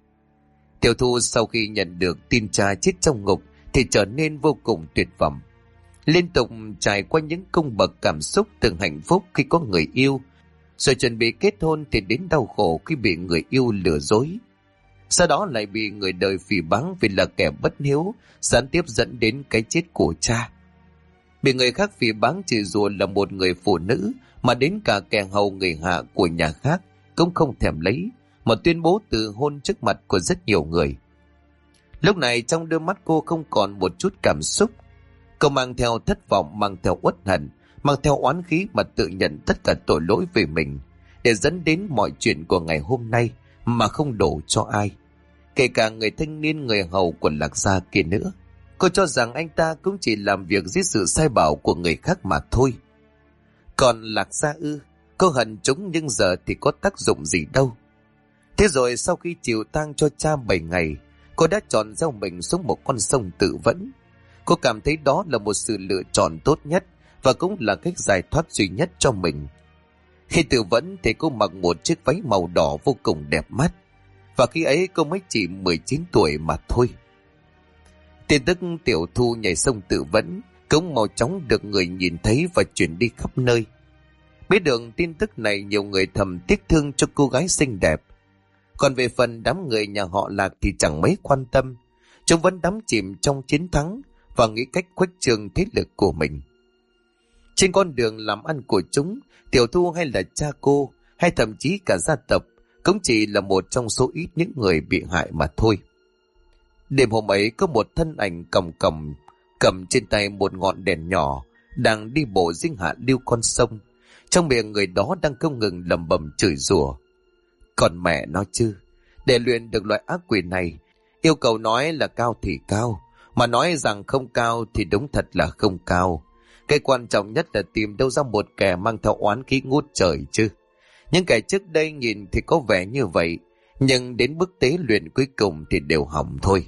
Tiểu Thu sau khi nhận được tin cha chết trong ngục thì trở nên vô cùng tuyệt vọng. Liên tục trải qua những cung bậc cảm xúc từ hạnh phúc khi có người yêu, rồi chuẩn bị kết hôn thì đến đau khổ khi bị người yêu lừa dối. Sau đó lại bị người đời phỉ báng vì là kẻ bất hiếu, gián tiếp dẫn đến cái chết của cha. Bị người khác phỉ báng chỉ rủa là một người phụ nữ, mà đến cả kẻ hầu người hạ của nhà khác cũng không thèm lấy, mà tuyên bố từ hôn trước mặt của rất nhiều người. Lúc này trong đôi mắt cô không còn một chút cảm xúc. Cô mang theo thất vọng, mang theo uất hận, mang theo oán khí mà tự nhận tất cả tội lỗi về mình, để dẫn đến mọi chuyện của ngày hôm nay mà không đổ cho ai, kể cả người thanh niên người hầu của Lạc Gia kia nữa. Cô cho rằng anh ta cũng chỉ làm việc dưới sự sai bảo của người khác mà thôi. Còn Lạc Gia ư? Cô hận chúng nhưng giờ thì có tác dụng gì đâu. Thế rồi sau khi chịu tang cho cha 7 ngày, cô đã chọn gieo mình xuống một con sông tự vẫn. Cô cảm thấy đó là một sự lựa chọn tốt nhất và cũng là cách giải thoát duy nhất cho mình. Khi tự vẫn thì cô mặc một chiếc váy màu đỏ vô cùng đẹp mắt, và khi ấy cô mới chỉ 19 tuổi mà thôi. Tin tức Tiểu Thu nhảy sông tự vẫn cũng mau chóng được người nhìn thấy và truyền đi khắp nơi. Biết được tin tức này, nhiều người thầm tiếc thương cho cô gái xinh đẹp. Còn về phần đám người nhà họ Lạc thì chẳng mấy quan tâm. Chúng vẫn đắm chìm trong chiến thắng và nghĩ cách khuếch trương thế lực của mình. Trên con đường làm ăn của chúng, Tiểu Thu hay là cha cô, hay thậm chí cả gia tộc, cũng chỉ là một trong số ít những người bị hại mà thôi. Đêm hôm ấy có một thân ảnh cầm trên tay một ngọn đèn nhỏ, đang đi bộ dinh hạ lưu con sông. Trong miệng người đó đang không ngừng lẩm bẩm chửi rủa. Còn mẹ nó chứ, để luyện được loại ác quỷ này, yêu cầu nói là cao thì cao, mà nói rằng không cao thì đúng thật là không cao. Cái quan trọng nhất là tìm đâu ra một kẻ mang theo oán khí ngút trời chứ. Những kẻ trước đây nhìn thì có vẻ như vậy, nhưng đến bước tế luyện cuối cùng thì đều hỏng thôi.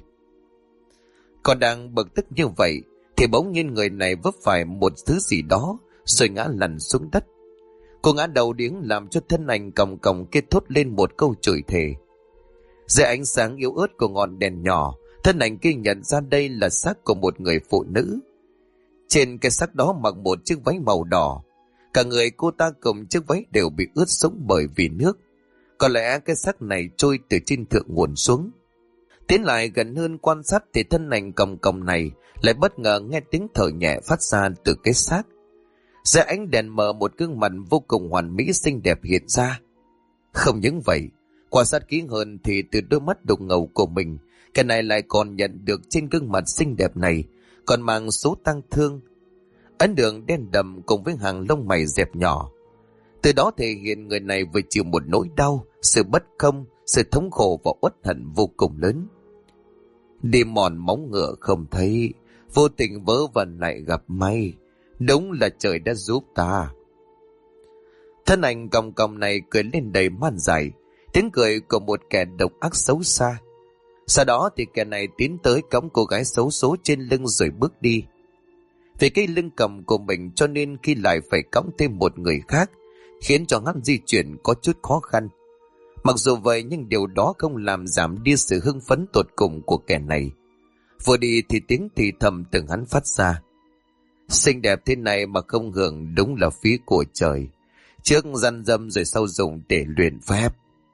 Còn đang bực tức như vậy thì bỗng nhiên người này vấp phải một thứ gì đó rồi ngã lăn xuống đất. Cô ngã đầu điếng làm cho thân ảnh còng kia thốt lên một câu chửi thề. Dưới ánh sáng yếu ớt của ngọn đèn nhỏ, thân ảnh kia nhận ra đây là xác của một người phụ nữ. Trên cái xác đó mặc một chiếc váy màu đỏ. Cả người cô ta cùng chiếc váy đều bị ướt sũng bởi vì nước. Có lẽ cái xác này trôi từ trên thượng nguồn xuống. Tiến lại gần hơn quan sát thì thân ảnh còng này lại bất ngờ nghe tiếng thở nhẹ phát ra từ cái xác. Dưới ánh đèn mờ, một gương mặt vô cùng hoàn mỹ xinh đẹp hiện ra. Không những vậy, quan sát kỹ hơn thì từ đôi mắt đục ngầu của mình, cái này lại còn nhận được trên gương mặt xinh đẹp này còn mang số tang thương. Ấn đường đen đậm cùng với hàng lông mày dẹp nhỏ. Từ đó thể hiện người này vừa chịu một nỗi đau, sự bất công, sự thống khổ và uất hận vô cùng lớn. Đi mòn móng ngựa không thấy, vô tình vớ vẩn lại gặp may. Đúng là trời đã giúp ta. Thân ảnh còng này cười lên đầy man dại, tiếng cười của một kẻ độc ác xấu xa. Sau đó thì kẻ này tiến tới cõng cô gái xấu số trên lưng rồi bước đi. Vì cái lưng cầm của mình cho nên khi lại phải cõng thêm một người khác, khiến cho hắn di chuyển có chút khó khăn. Mặc dù vậy nhưng điều đó không làm giảm đi sự hưng phấn tột cùng của kẻ này. Vừa đi thì tiếng thì thầm từng hắn phát ra. Xinh đẹp thế này mà không hưởng đúng là phí của trời. Trước gian dâm rồi sau dùng để luyện phép.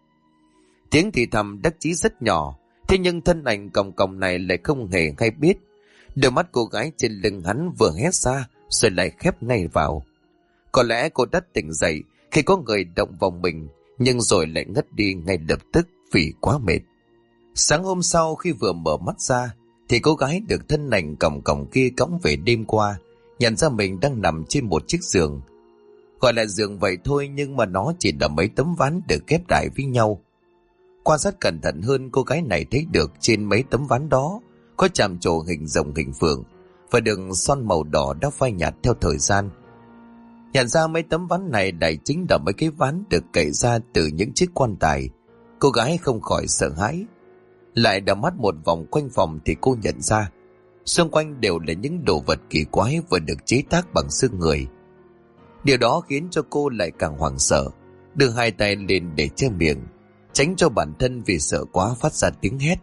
Tiếng thì thầm đắc chí rất nhỏ, thế nhưng thân ảnh còng này lại không hề hay biết. Đôi mắt cô gái trên lưng hắn vừa hé ra rồi lại khép ngay vào. Có lẽ cô đã tỉnh dậy khi có người động vào mình, nhưng rồi lại ngất đi ngay lập tức vì quá mệt. Sáng hôm sau khi vừa mở mắt ra thì cô gái được thân ảnh còng kia cõng về đêm qua nhận ra mình đang nằm trên một chiếc giường. Gọi là giường vậy thôi nhưng mà nó chỉ là mấy tấm ván được ghép lại với nhau. Quan sát cẩn thận hơn, cô gái này thấy được trên mấy tấm ván đó có chạm trổ hình rồng hình phượng và đường son màu đỏ đã phai nhạt theo thời gian. Nhận ra mấy tấm ván này đại chính là mấy cái ván được cậy ra từ những chiếc quan tài. Cô gái không khỏi sợ hãi. Lại đảo mắt một vòng quanh phòng thì cô nhận ra xung quanh đều là những đồ vật kỳ quái vừa được chế tác bằng xương người. Điều đó khiến cho cô lại càng hoảng sợ, đưa hai tay lên để che miệng, tránh cho bản thân vì sợ quá phát ra tiếng hét.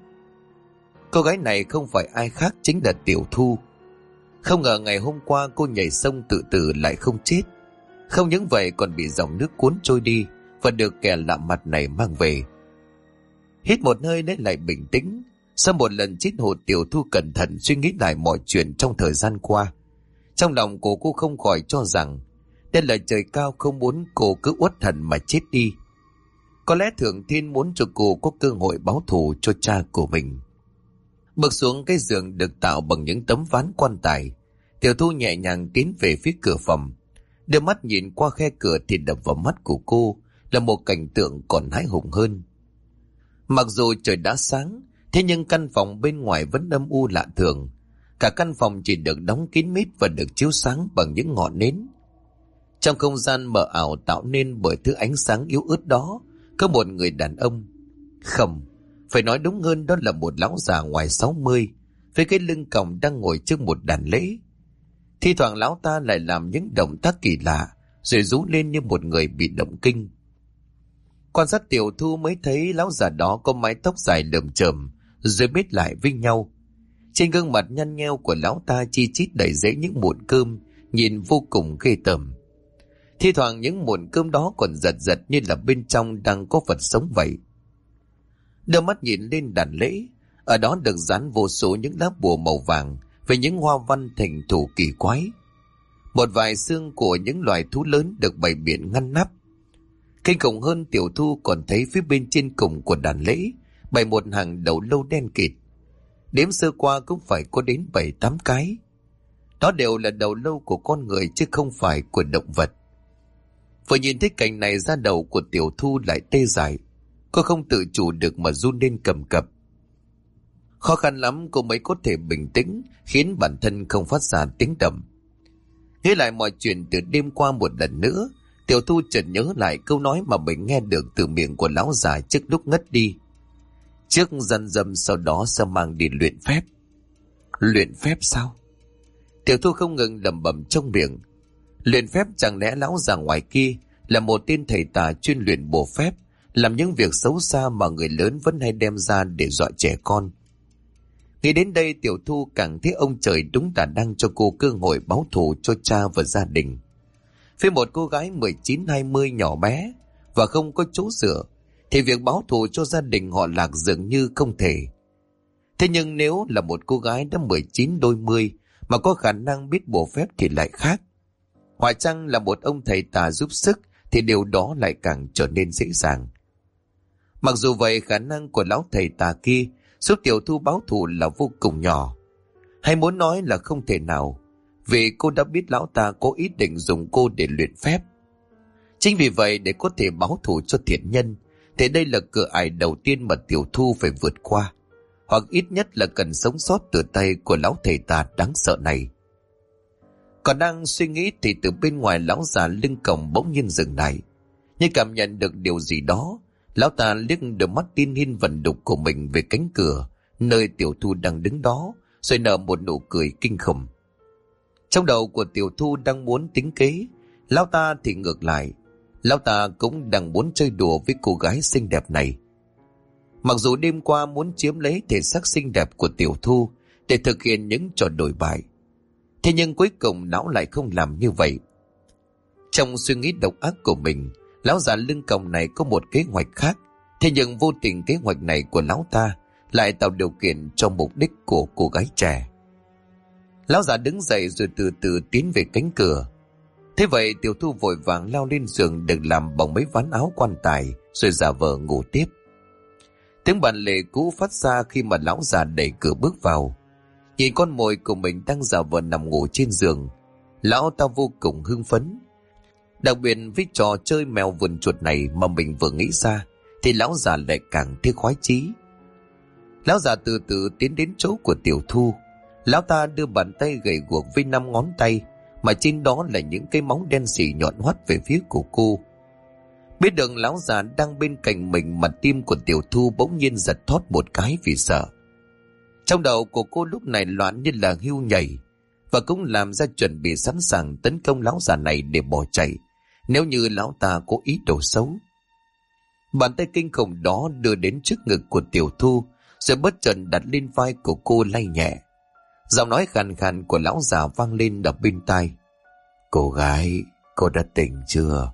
Cô gái này không phải ai khác chính là Tiểu Thu. Không ngờ ngày hôm qua cô nhảy sông tự tử lại không chết. Không những vậy còn bị dòng nước cuốn trôi đi và được kẻ lạ mặt này mang về. Hít một hơi lấy lại bình tĩnh. Sau một lần chết hụt, Tiểu Thu cẩn thận suy nghĩ lại mọi chuyện trong thời gian qua. Trong lòng của cô không khỏi cho rằng đây là trời cao không muốn cô cứ uất hận mà chết đi. Có lẽ thượng thiên muốn cho cô có cơ hội báo thù cho cha của mình. Bước xuống cái giường được tạo bằng những tấm ván quan tài, Tiểu Thu nhẹ nhàng tiến về phía cửa phòng. Đưa mắt nhìn qua khe cửa thì đập vào mắt của cô là một cảnh tượng còn hãi hùng hơn. Mặc dù trời đã sáng, thế nhưng căn phòng bên ngoài vẫn âm u lạ thường. Cả căn phòng chỉ được đóng kín mít và được chiếu sáng bằng những ngọn nến. Trong không gian mờ ảo tạo nên bởi thứ ánh sáng yếu ớt đó, có một người đàn ông. Không, phải nói đúng hơn đó là một lão già ngoài 60, với cái lưng còng đang ngồi trước một đàn lễ. Thi thoảng lão ta lại làm những động tác kỳ lạ, rồi rú lên như một người bị động kinh. Quan sát Tiểu Thu mới thấy lão già đó có mái tóc dài lởm chởm, rồi bết lại với nhau. Trên gương mặt nhăn nheo của lão ta chi chít đầy rẫy những mụn cơm, nhìn vô cùng ghê tởm. Thi thoảng những mụn cơm đó còn giật giật như là bên trong đang có vật sống vậy. Đưa mắt nhìn lên đàn lễ, ở đó được dán vô số những lá bùa màu vàng với những hoa văn thành thủ kỳ quái. Một vài xương của những loài thú lớn được bày biện ngăn nắp. Kinh khủng hơn, Tiểu Thu còn thấy phía bên trên cùng của đàn lễ bày một hàng đầu lâu đen kịt. Đếm sơ qua cũng phải có đến 7-8 cái. Đó đều là đầu lâu của con người chứ không phải của động vật. Vừa nhìn thấy cảnh này, da đầu của Tiểu Thu lại tê dại. Cô không tự chủ được mà run lên cầm cập. Khó khăn lắm cô mới có thể bình tĩnh, khiến bản thân không phát ra tiếng động. Nghĩ lại mọi chuyện từ đêm qua một lần nữa, Tiểu Thu chợt nhớ lại câu nói mà mình nghe được từ miệng của lão già trước lúc ngất đi. Trước dân dâm, sau đó sẽ mang đi luyện phép. Luyện phép sao? Tiểu Thu không ngừng lẩm bẩm trong miệng. Luyện phép, chẳng lẽ lão già ngoài kia là một tên thầy tà chuyên luyện bùa phép, làm những việc xấu xa mà người lớn vẫn hay đem ra để dọa trẻ con. Nghĩ đến đây, Tiểu Thu càng thấy ông trời đúng là đang cho cô cơ hội báo thù cho cha và gia đình. Với một cô gái 19-20 nhỏ bé và không có chỗ dựa, thì việc báo thù cho gia đình họ Lạc dường như không thể. Thế nhưng nếu là một cô gái đã 19 đôi mươi mà có khả năng biết bùa phép thì lại khác. Hoặc chăng là một ông thầy tà giúp sức thì điều đó lại càng trở nên dễ dàng. Mặc dù vậy, khả năng của lão thầy tà kia giúp Tiểu Thu báo thù là vô cùng nhỏ. Hay muốn nói là không thể nào, vì cô đã biết lão ta có ý định dùng cô để luyện phép. Chính vì vậy, để có thể báo thù cho thiện nhân, thì đây là cửa ải đầu tiên mà Tiểu Thu phải vượt qua, hoặc ít nhất là cần sống sót từ tay của lão thầy tà đáng sợ này. Còn đang suy nghĩ thì từ bên ngoài lão già lưng còng bỗng nhiên dừng lại. Như cảm nhận được điều gì đó, lão ta liếc đôi mắt tin hin vẩn đục của mình về cánh cửa nơi Tiểu Thu đang đứng đó, rồi nở một nụ cười kinh khủng. Trong đầu của Tiểu Thu đang muốn tính kế, lão ta thì ngược lại, lão ta cũng đang muốn chơi đùa với cô gái xinh đẹp này. Mặc dù đêm qua muốn chiếm lấy thể xác xinh đẹp của Tiểu Thu để thực hiện những trò đổi bại, thế nhưng cuối cùng lão lại không làm như vậy. Trong suy nghĩ độc ác của mình, lão già lưng còng này có một kế hoạch khác, thế nhưng vô tình kế hoạch này của lão ta lại tạo điều kiện cho mục đích của cô gái trẻ. Lão già đứng dậy rồi từ từ tiến về cánh cửa. Thế vậy, Tiểu Thu vội vàng lao lên giường được làm bằng mấy ván áo quan tài, rồi giả vờ ngủ tiếp. Tiếng bàn lề cũ phát ra khi mà lão già đẩy cửa bước vào. Nhìn con mồi của mình đang giả vờ nằm ngủ trên giường, lão ta vô cùng hưng phấn. Đặc biệt với trò chơi mèo vườn chuột này mà mình vừa nghĩ ra, thì lão già lại càng thấy khoái chí. Lão già từ từ tiến đến chỗ của Tiểu Thu. Lão ta đưa bàn tay gầy guộc với 5 ngón tay, mà trên đó là những cái móng đen sì nhọn hoắt về phía của cô. Biết được lão già đang bên cạnh mình mà tim của Tiểu Thu bỗng nhiên giật thót một cái vì sợ. Trong đầu của cô lúc này loạn như là hươu nhảy, và cũng làm ra chuẩn bị sẵn sàng tấn công lão già này để bỏ chạy, nếu như lão ta có ý đồ xấu. Bàn tay kinh khủng đó đưa đến trước ngực của Tiểu Thu, rồi bất chợt đặt lên vai của cô lay nhẹ. Giọng nói khàn khàn của lão già vang lên ở bên tai. Cô gái, cô đã tỉnh chưa?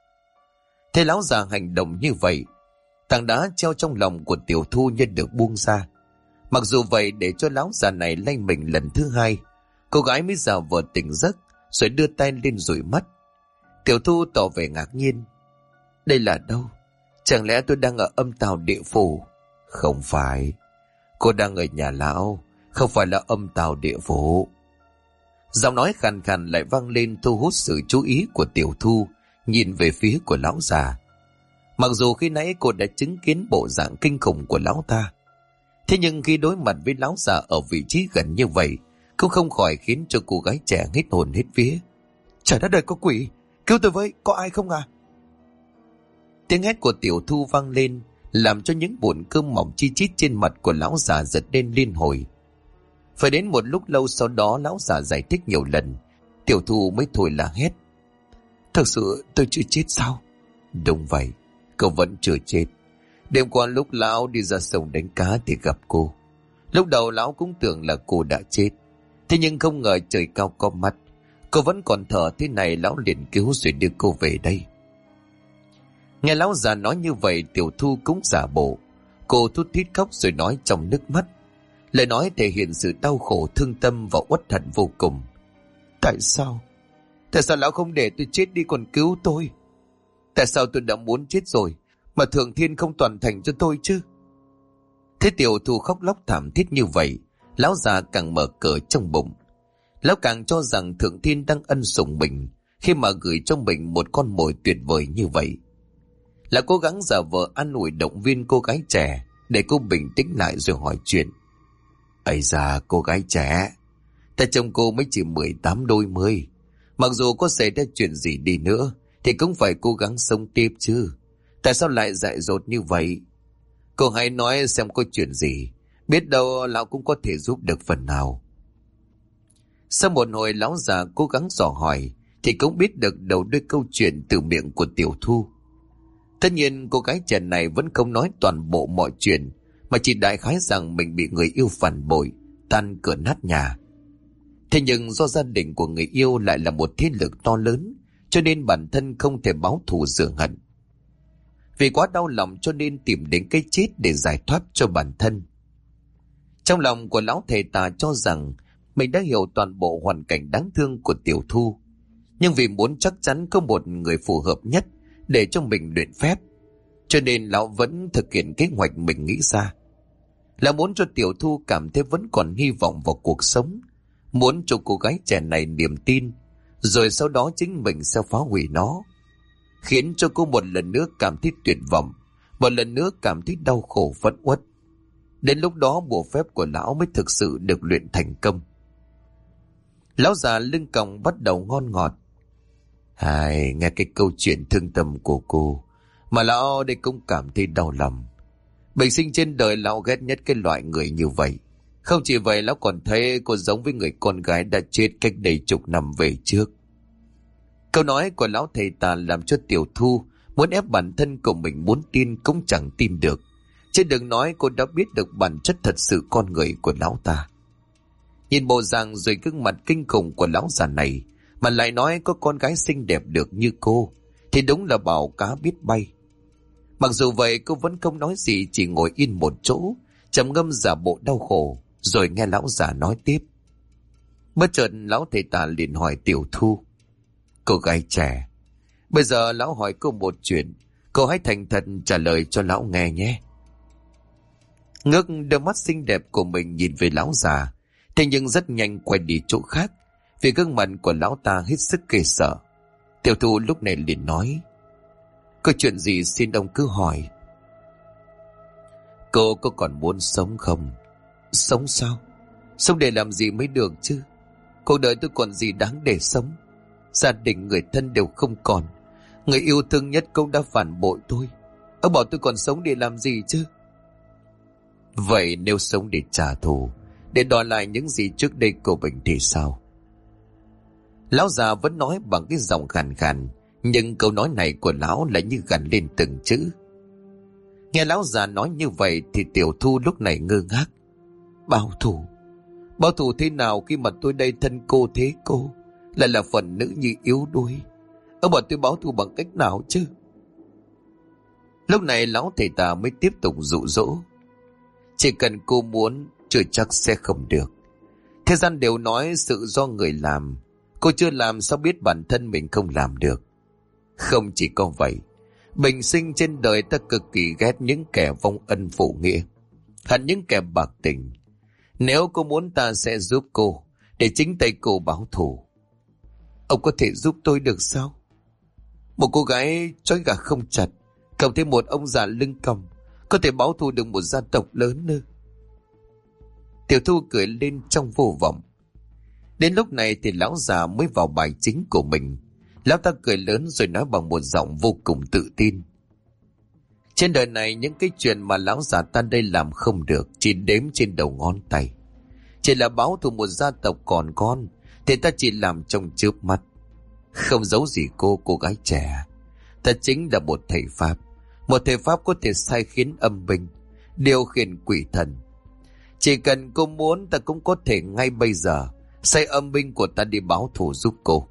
Thế lão già hành động như vậy, tảng đá treo trong lòng của Tiểu Thu như được buông ra. Mặc dù vậy, để cho lão già này lay mình lần thứ hai, cô gái mới giả vờ tỉnh giấc, rồi đưa tay lên dụi mắt. Tiểu Thu tỏ vẻ ngạc nhiên. Đây là đâu? Chẳng lẽ tôi đang ở âm tào địa phủ? Không phải, cô đang ở nhà lão, không phải là âm tào địa phủ. Giọng nói khàn khàn lại vang lên, thu hút sự chú ý của Tiểu Thu, nhìn về phía của lão già. Mặc dù khi nãy cô đã chứng kiến bộ dạng kinh khủng của lão ta, thế nhưng khi đối mặt với lão già ở vị trí gần như vậy, cũng không khỏi khiến cho cô gái trẻ hết hồn hết vía. Trời đất ơi, có quỷ! Cứu tôi với, có ai không à? Tiếng hét của Tiểu Thu vang lên, làm cho những bụn cơm mỏng chi chít trên mặt của lão già giật lên liên hồi. Phải đến một lúc lâu sau đó lão già giải thích nhiều lần, Tiểu Thu mới thôi là hét. Thật sự tôi chưa chết sao? Đúng vậy, cậu vẫn chưa chết. Đêm qua lúc lão đi ra sông đánh cá thì gặp cô. Lúc đầu lão cũng tưởng là cô đã chết. Thế nhưng không ngờ trời cao có mắt, cô vẫn còn thở thế này, lão liền cứu rồi đưa cô về đây. Nghe lão già nói như vậy, Tiểu Thu cũng giả bộ. Cô thút thít khóc rồi nói trong nước mắt. Lời nói thể hiện sự đau khổ, thương tâm và uất hận vô cùng. Tại sao? Tại sao lão không để tôi chết đi còn cứu tôi? Tại sao tôi đã muốn chết rồi mà Thượng Thiên không toàn thành cho tôi chứ? Thế Tiểu Thu khóc lóc thảm thiết như vậy, lão già càng mở cờ trong bụng. Lão càng cho rằng Thượng Thiên đang ân sủng mình khi mà gửi cho mình một con mồi tuyệt vời như vậy. Là cố gắng giả vờ an ủi động viên cô gái trẻ để cô bình tĩnh lại rồi hỏi chuyện. Ây da, cô gái trẻ, ta trông cô mới chỉ 18 đôi mươi. Mặc dù có xảy ra chuyện gì đi nữa thì cũng phải cố gắng sống tiếp chứ. Tại sao lại dại dột như vậy? Cô hãy nói xem có chuyện gì, biết đâu lão cũng có thể giúp được phần nào. Sau một hồi lão già cố gắng dò hỏi thì cũng biết được đầu đuôi câu chuyện từ miệng của Tiểu Thu. Tất nhiên cô gái trẻ này vẫn không nói toàn bộ mọi chuyện, mà chỉ đại khái rằng mình bị người yêu phản bội, tan cửa nát nhà. Thế nhưng do gia đình của người yêu lại là một thế lực to lớn, cho nên bản thân không thể báo thù rửa hận. Vì quá đau lòng cho nên tìm đến cái chết để giải thoát cho bản thân. Trong lòng của lão thầy tà cho rằng mình đã hiểu toàn bộ hoàn cảnh đáng thương của Tiểu Thu, nhưng vì muốn chắc chắn có một người phù hợp nhất để cho mình luyện phép, cho nên lão vẫn thực hiện kế hoạch mình nghĩ ra. Là muốn cho Tiểu Thu cảm thấy vẫn còn hy vọng vào cuộc sống, muốn cho cô gái trẻ này niềm tin, rồi sau đó chính mình sẽ phá hủy nó, khiến cho cô một lần nữa cảm thấy tuyệt vọng, một lần nữa cảm thấy đau khổ phẫn uất. Đến lúc đó bùa phép của lão mới thực sự được luyện thành công. Lão già lưng còng bắt đầu ngon ngọt. Nghe cái câu chuyện thương tâm của cô mà lão đây cũng cảm thấy đau lòng. Bình sinh trên đời lão ghét nhất cái loại người như vậy. Không chỉ vậy, lão còn thấy cô giống với người con gái đã chết cách đây chục năm về trước. Câu nói của lão thầy tà làm cho Tiểu Thu muốn ép bản thân của mình muốn tin cũng chẳng tin được. Chứ đừng nói cô đã biết được bản chất thật sự con người của lão ta. Nhìn bộ dạng rồi gương mặt kinh khủng của lão già này mà lại nói có con gái xinh đẹp được như cô thì đúng là bảo cá biết bay. Mặc dù vậy cô vẫn không nói gì, chỉ ngồi yên một chỗ trầm ngâm giả bộ đau khổ, rồi nghe lão già nói tiếp. Bất chợt lão thầy tà liền hỏi Tiểu Thu. Cô gái trẻ, bây giờ lão hỏi cô một chuyện, cô hãy thành thật trả lời cho lão nghe nhé. Ngước đôi mắt xinh đẹp của mình nhìn về lão già, thế nhưng rất nhanh quay đi chỗ khác, vì gương mặt của lão ta hết sức ghê sợ. Tiểu Thu lúc này liền nói. Có chuyện gì xin ông cứ hỏi. Cô có còn muốn sống không? Sống sao? Sống để làm gì mới được chứ? Cuộc đời tôi còn gì đáng để sống? Gia đình người thân đều không còn, người yêu thương nhất cũng đã phản bội tôi. Ông bảo tôi còn sống để làm gì chứ? Vậy nếu sống để trả thù, để đòi lại những gì trước đây của mình thì sao? Lão già vẫn nói bằng cái giọng khàn khàn, nhưng câu nói này của lão lại như gằn lên từng chữ. Nghe lão già nói như vậy thì Tiểu Thu lúc này ngơ ngác. Báo thù? Báo thù thế nào khi mà tôi đây thân cô thế cô, lại là phần nữ nhi yếu đuối? Ông bảo tôi báo thù bằng cách nào chứ? Lúc này lão thầy tà mới tiếp tục dụ dỗ. Chỉ cần cô muốn, chưa chắc sẽ không được. Thế gian đều nói sự do người làm, cô chưa làm sao biết bản thân mình không làm được. Không chỉ có vậy, bình sinh trên đời ta cực kỳ ghét những kẻ vong ân phụ nghĩa, hận những kẻ bạc tình. Nếu cô muốn, ta sẽ giúp cô, để chính tay cô báo thù. Ông có thể giúp tôi được sao? Một cô gái trói gà không chặt, cộng thêm một ông già lưng còng, có thể báo thù được một gia tộc lớn nữa. Tiểu Thu cười lên trong vô vọng. Đến lúc này thì lão già mới vào bài chính của mình. Lão ta cười lớn rồi nói bằng một giọng vô cùng tự tin. Trên đời này những cái chuyện mà lão già ta đây làm không được chỉ đếm trên đầu ngón tay. Chỉ là báo thù một gia tộc còn con thì ta chỉ làm trong chớp mắt. Không giấu gì cô gái trẻ, ta chính là một thầy Pháp. Một thầy Pháp có thể sai khiến âm binh, điều khiển quỷ thần. Chỉ cần cô muốn, ta cũng có thể ngay bây giờ sai âm binh của ta đi báo thù giúp cô.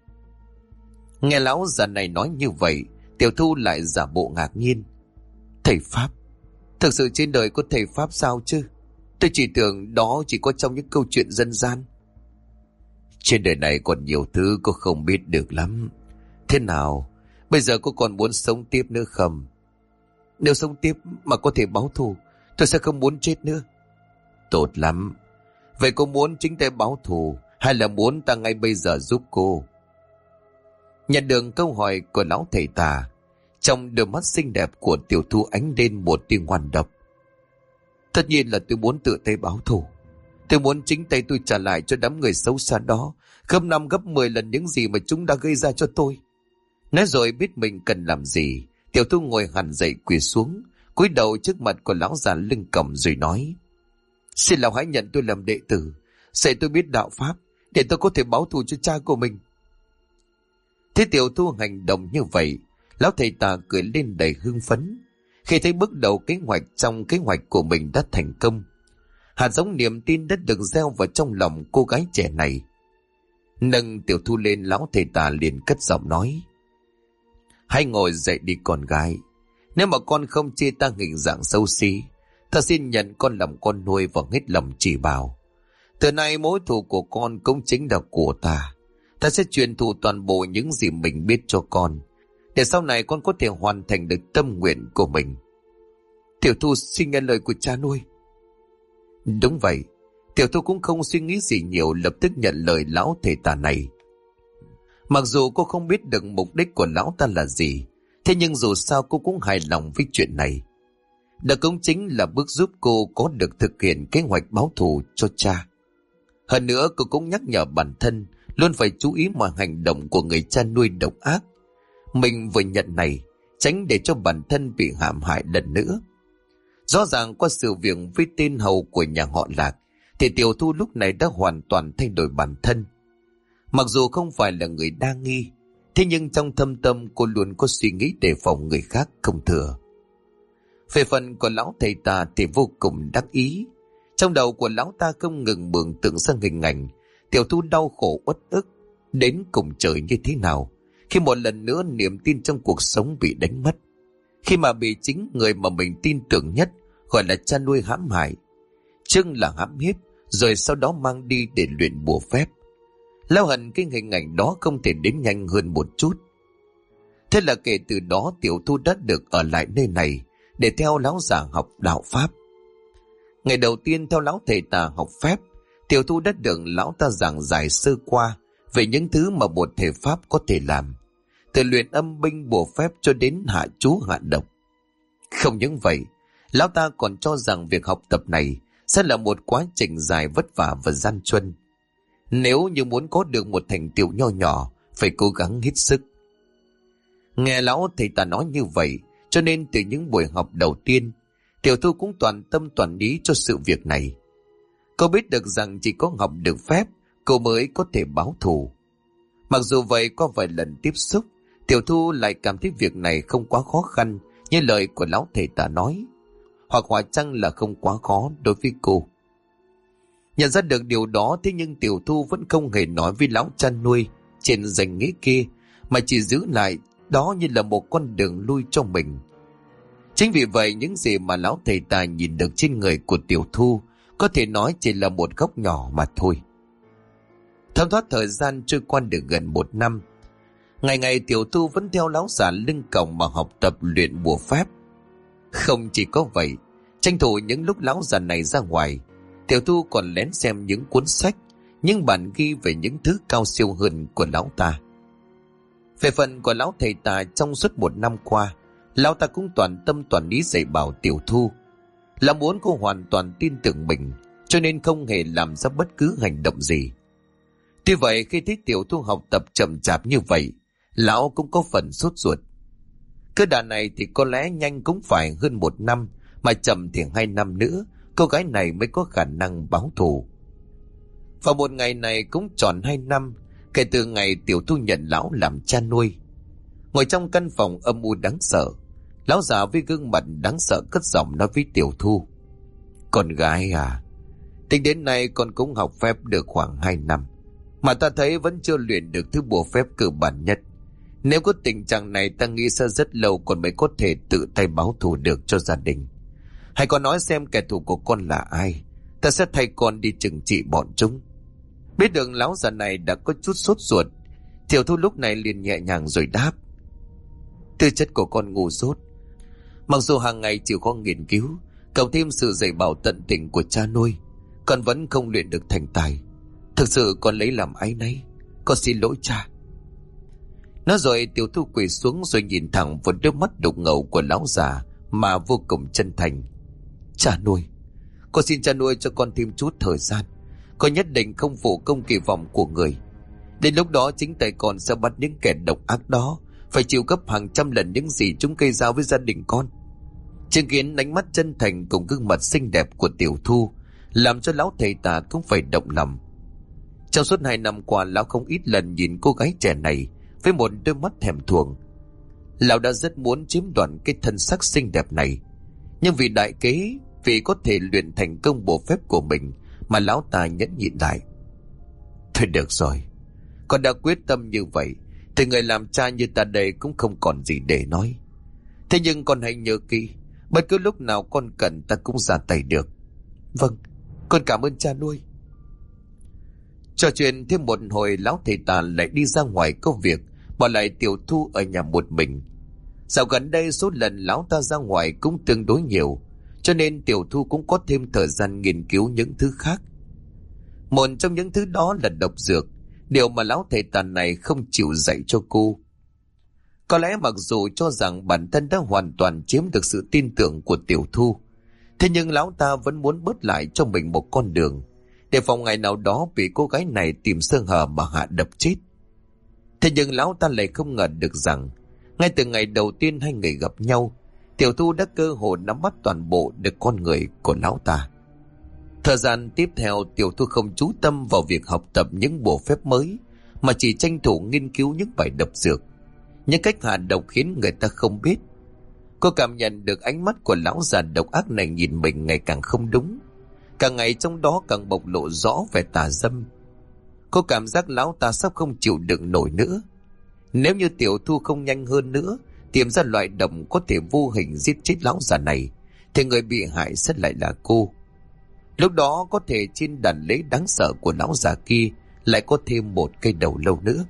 Nghe lão già này nói như vậy, Tiểu Thu lại giả bộ ngạc nhiên. Thầy Pháp? Thực sự trên đời có thầy Pháp sao chứ? Tôi chỉ tưởng đó chỉ có trong những câu chuyện dân gian. Trên đời này còn nhiều thứ cô không biết được lắm. Thế nào, bây giờ cô còn muốn sống tiếp nữa không? Nếu sống tiếp mà có thể báo thù, tôi sẽ không muốn chết nữa. Tốt lắm. Vậy cô muốn chính tay báo thù hay là muốn ta ngay bây giờ giúp cô? Nhận được câu hỏi của lão thầy tà, trong đôi mắt xinh đẹp của Tiểu Thu ánh lên một tia ngoan độc. Tất nhiên là tôi muốn tự tay báo thù. Tôi muốn chính tay tôi trả lại cho đám người xấu xa đó gấp 5 gấp 10 lần những gì mà chúng đã gây ra cho tôi. Nói rồi biết mình cần làm gì, Tiểu Thu ngồi hẳn dậy quỳ xuống, cúi đầu trước mặt của lão già lưng còng rồi nói: Xin lão hãy nhận tôi làm đệ tử, dạy tôi biết đạo pháp để tôi có thể báo thù cho cha của mình. Thế Tiểu Thu hành động như vậy, lão thầy tà cười lên đầy hưng phấn khi thấy bước đầu kế hoạch trong kế hoạch của mình đã thành công. Hạt giống niềm tin đã được gieo vào trong lòng cô gái trẻ này. Nâng Tiểu Thu lên, lão thầy tà liền cất giọng nói: Hãy ngồi dậy đi con gái. Nếu mà con không chê ta hình dạng xấu xí, ta xin nhận con làm con nuôi và hết lòng chỉ bảo. Từ nay mối thù của con cũng chính là của ta. Ta sẽ truyền thụ toàn bộ những gì mình biết cho con, để sau này con có thể hoàn thành được tâm nguyện của mình. Tiểu Thu xin nghe lời của cha nuôi. Đúng vậy. Tiểu Thu cũng không suy nghĩ gì nhiều, lập tức nhận lời lão thầy tà này. Mặc dù cô không biết được mục đích của lão ta là gì, thế nhưng dù sao cô cũng hài lòng với chuyện này. Đó cũng chính là bước giúp cô có được thực hiện kế hoạch báo thù cho cha. Hơn nữa cô cũng nhắc nhở bản thân luôn phải chú ý mọi hành động của người cha nuôi độc ác. Mình vừa nhận này, tránh để cho bản thân bị hãm hại lần nữa. Rõ ràng qua sự việc với tên hầu của nhà họ Lạc, thì Tiểu Thu lúc này đã hoàn toàn thay đổi bản thân. Mặc dù không phải là người đa nghi, thế nhưng trong thâm tâm cô luôn có suy nghĩ đề phòng người khác không thừa. Về phần của lão thầy tà thì vô cùng đắc ý. Trong đầu của lão ta không ngừng mường tượng ra hình ảnh Tiểu Thu đau khổ uất ức đến cùng trời như thế nào khi một lần nữa niềm tin trong cuộc sống bị đánh mất, khi mà bị chính người mà mình tin tưởng nhất, gọi là cha nuôi, hãm hại. Trước là hãm hiếp, rồi sau đó mang đi để luyện bùa phép. Lão hận cái hình ảnh đó không thể đến nhanh hơn một chút. Thế là kể từ đó Tiểu Thu đã được ở lại nơi này để theo lão già học đạo pháp. Ngày đầu tiên theo lão thầy tà học phép, Tiểu Thu đã được lão ta giảng giải sơ qua về những thứ mà một thầy pháp có thể làm, từ luyện âm binh bùa phép cho đến hạ chú hạ độc. Không những vậy, lão ta còn cho rằng việc học tập này sẽ là một quá trình dài vất vả và gian truân. Nếu như muốn có được một thành tựu nho nhỏ, phải cố gắng hết sức. Nghe lão thầy ta nói như vậy, cho nên từ những buổi học đầu tiên, Tiểu Thu cũng toàn tâm toàn ý cho sự việc này. Cô biết được rằng chỉ có học được phép, cô mới có thể báo thù. Mặc dù vậy, qua vài lần tiếp xúc, Tiểu Thu lại cảm thấy việc này không quá khó khăn như lời của lão thầy tà nói, hoặc hóa chăng là không quá khó đối với cô. Nhận ra được điều đó, thế nhưng Tiểu Thu vẫn không hề nói với lão chăn nuôi trên danh nghĩa kia, mà chỉ giữ lại đó như là một con đường lui cho mình. Chính vì vậy, những gì mà lão thầy tà nhìn được trên người của Tiểu Thu có thể nói chỉ là một góc nhỏ mà thôi. Thấm thoát thời gian trôi qua được gần 1 năm. Ngày ngày Tiểu Thu vẫn theo lão già lưng còng mà học tập luyện bùa phép. Không chỉ có vậy, tranh thủ những lúc lão già này ra ngoài, Tiểu Thu còn lén xem những cuốn sách, những bản ghi về những thứ cao siêu hơn của lão ta. Về phần của lão thầy tà, trong suốt 1 năm qua, lão ta cũng toàn tâm toàn ý dạy bảo Tiểu Thu. Lão muốn cô hoàn toàn tin tưởng mình, cho nên không hề làm ra bất cứ hành động gì. Tuy vậy, khi thấy Tiểu Thu học tập chậm chạp như vậy, lão cũng có phần sốt ruột. Cứ đà này thì có lẽ nhanh cũng phải hơn 1 năm, mà chậm thì 2 năm nữa, cô gái này mới có khả năng báo thù. Vào một ngày này cũng tròn 2 năm, kể từ ngày Tiểu Thu nhận lão làm cha nuôi. Ngồi trong căn phòng âm u đáng sợ, lão già với gương mặt đáng sợ cất giọng nói với Tiểu Thu: "Con gái à, tính đến nay con cũng học phép được khoảng 2 năm, mà ta thấy vẫn chưa luyện được thứ bùa phép cơ bản nhất. Nếu có tình trạng này, ta nghĩ sẽ rất lâu con mới có thể tự tay báo thù được cho gia đình. Hãy con nói xem kẻ thù của con là ai, ta sẽ thay con đi trừng trị bọn chúng." Biết được lão già này đã có chút sốt ruột, Tiểu Thu lúc này liền nhẹ nhàng rồi đáp: "Tư chất của con ngu dốt, mặc dù hàng ngày chịu khó nghiên cứu, cộng thêm sự dạy bảo tận tình của cha nuôi, con vẫn không luyện được thành tài. Thực sự con lấy làm áy náy, con xin lỗi cha." Nói rồi Tiểu Thu quỳ xuống rồi nhìn thẳng vào đôi mắt đục ngầu của lão già mà vô cùng chân thành: "Cha nuôi, con xin cha nuôi cho con thêm chút thời gian. Con nhất định không phụ công kỳ vọng của người. Đến lúc đó chính tay con sẽ bắt những kẻ độc ác đó phải chịu gấp hàng trăm lần những gì chúng gây ra với gia đình con." Chứng kiến ánh mắt chân thành cùng gương mặt xinh đẹp của Tiểu Thu làm cho lão thầy tà cũng phải động lòng. Trong suốt 2 năm qua, lão không ít lần nhìn cô gái trẻ này với một đôi mắt thèm thuồng. Lão đã rất muốn chiếm đoạt cái thân sắc xinh đẹp này, nhưng vì đại kế, vì có thể luyện thành công bộ phép của mình mà lão ta nhẫn nhịn lại. "Thôi được rồi, con đã quyết tâm như vậy thì người làm cha như ta đây cũng không còn gì để nói. Thế nhưng con hãy nhớ kỹ, bất cứ lúc nào con cần ta cũng ra tay được." "Vâng, con cảm ơn cha nuôi." Trò chuyện thêm một hồi, lão thầy tà lại đi ra ngoài có việc, bỏ lại Tiểu Thu ở nhà một mình. Dạo gần đây số lần lão ta ra ngoài cũng tương đối nhiều, cho nên Tiểu Thu cũng có thêm thời gian nghiên cứu những thứ khác. Một trong những thứ đó là độc dược, điều mà lão thầy tà này không chịu dạy cho cô. Có lẽ mặc dù cho rằng bản thân đã hoàn toàn chiếm được sự tin tưởng của Tiểu Thu, thế nhưng lão ta vẫn muốn bớt lại cho mình một con đường, để phòng ngày nào đó bị cô gái này tìm sơ hở mà hạ độc chết. Thế nhưng lão ta lại không ngờ được rằng ngay từ ngày đầu tiên hai người gặp nhau, Tiểu Thu đã cơ hội nắm bắt toàn bộ được con người của lão ta. Thời gian tiếp theo, Tiểu Thu không chú tâm vào việc học tập những bộ phép mới, mà chỉ tranh thủ nghiên cứu những bài độc dược, những cách hạ độc khiến người ta không biết. Cô cảm nhận được ánh mắt của lão già độc ác này nhìn mình ngày càng không đúng, càng ngày trong đó càng bộc lộ rõ vẻ tà dâm. Cô cảm giác lão ta sắp không chịu đựng nổi nữa. Nếu như Tiểu Thu không nhanh hơn nữa tìm ra loại độc có thể vô hình giết chết lão già này, thì người bị hại sẽ lại là cô. Lúc đó có thể trên đàn lễ đáng sợ của lão già kia lại có thêm một cây đầu lâu nữa.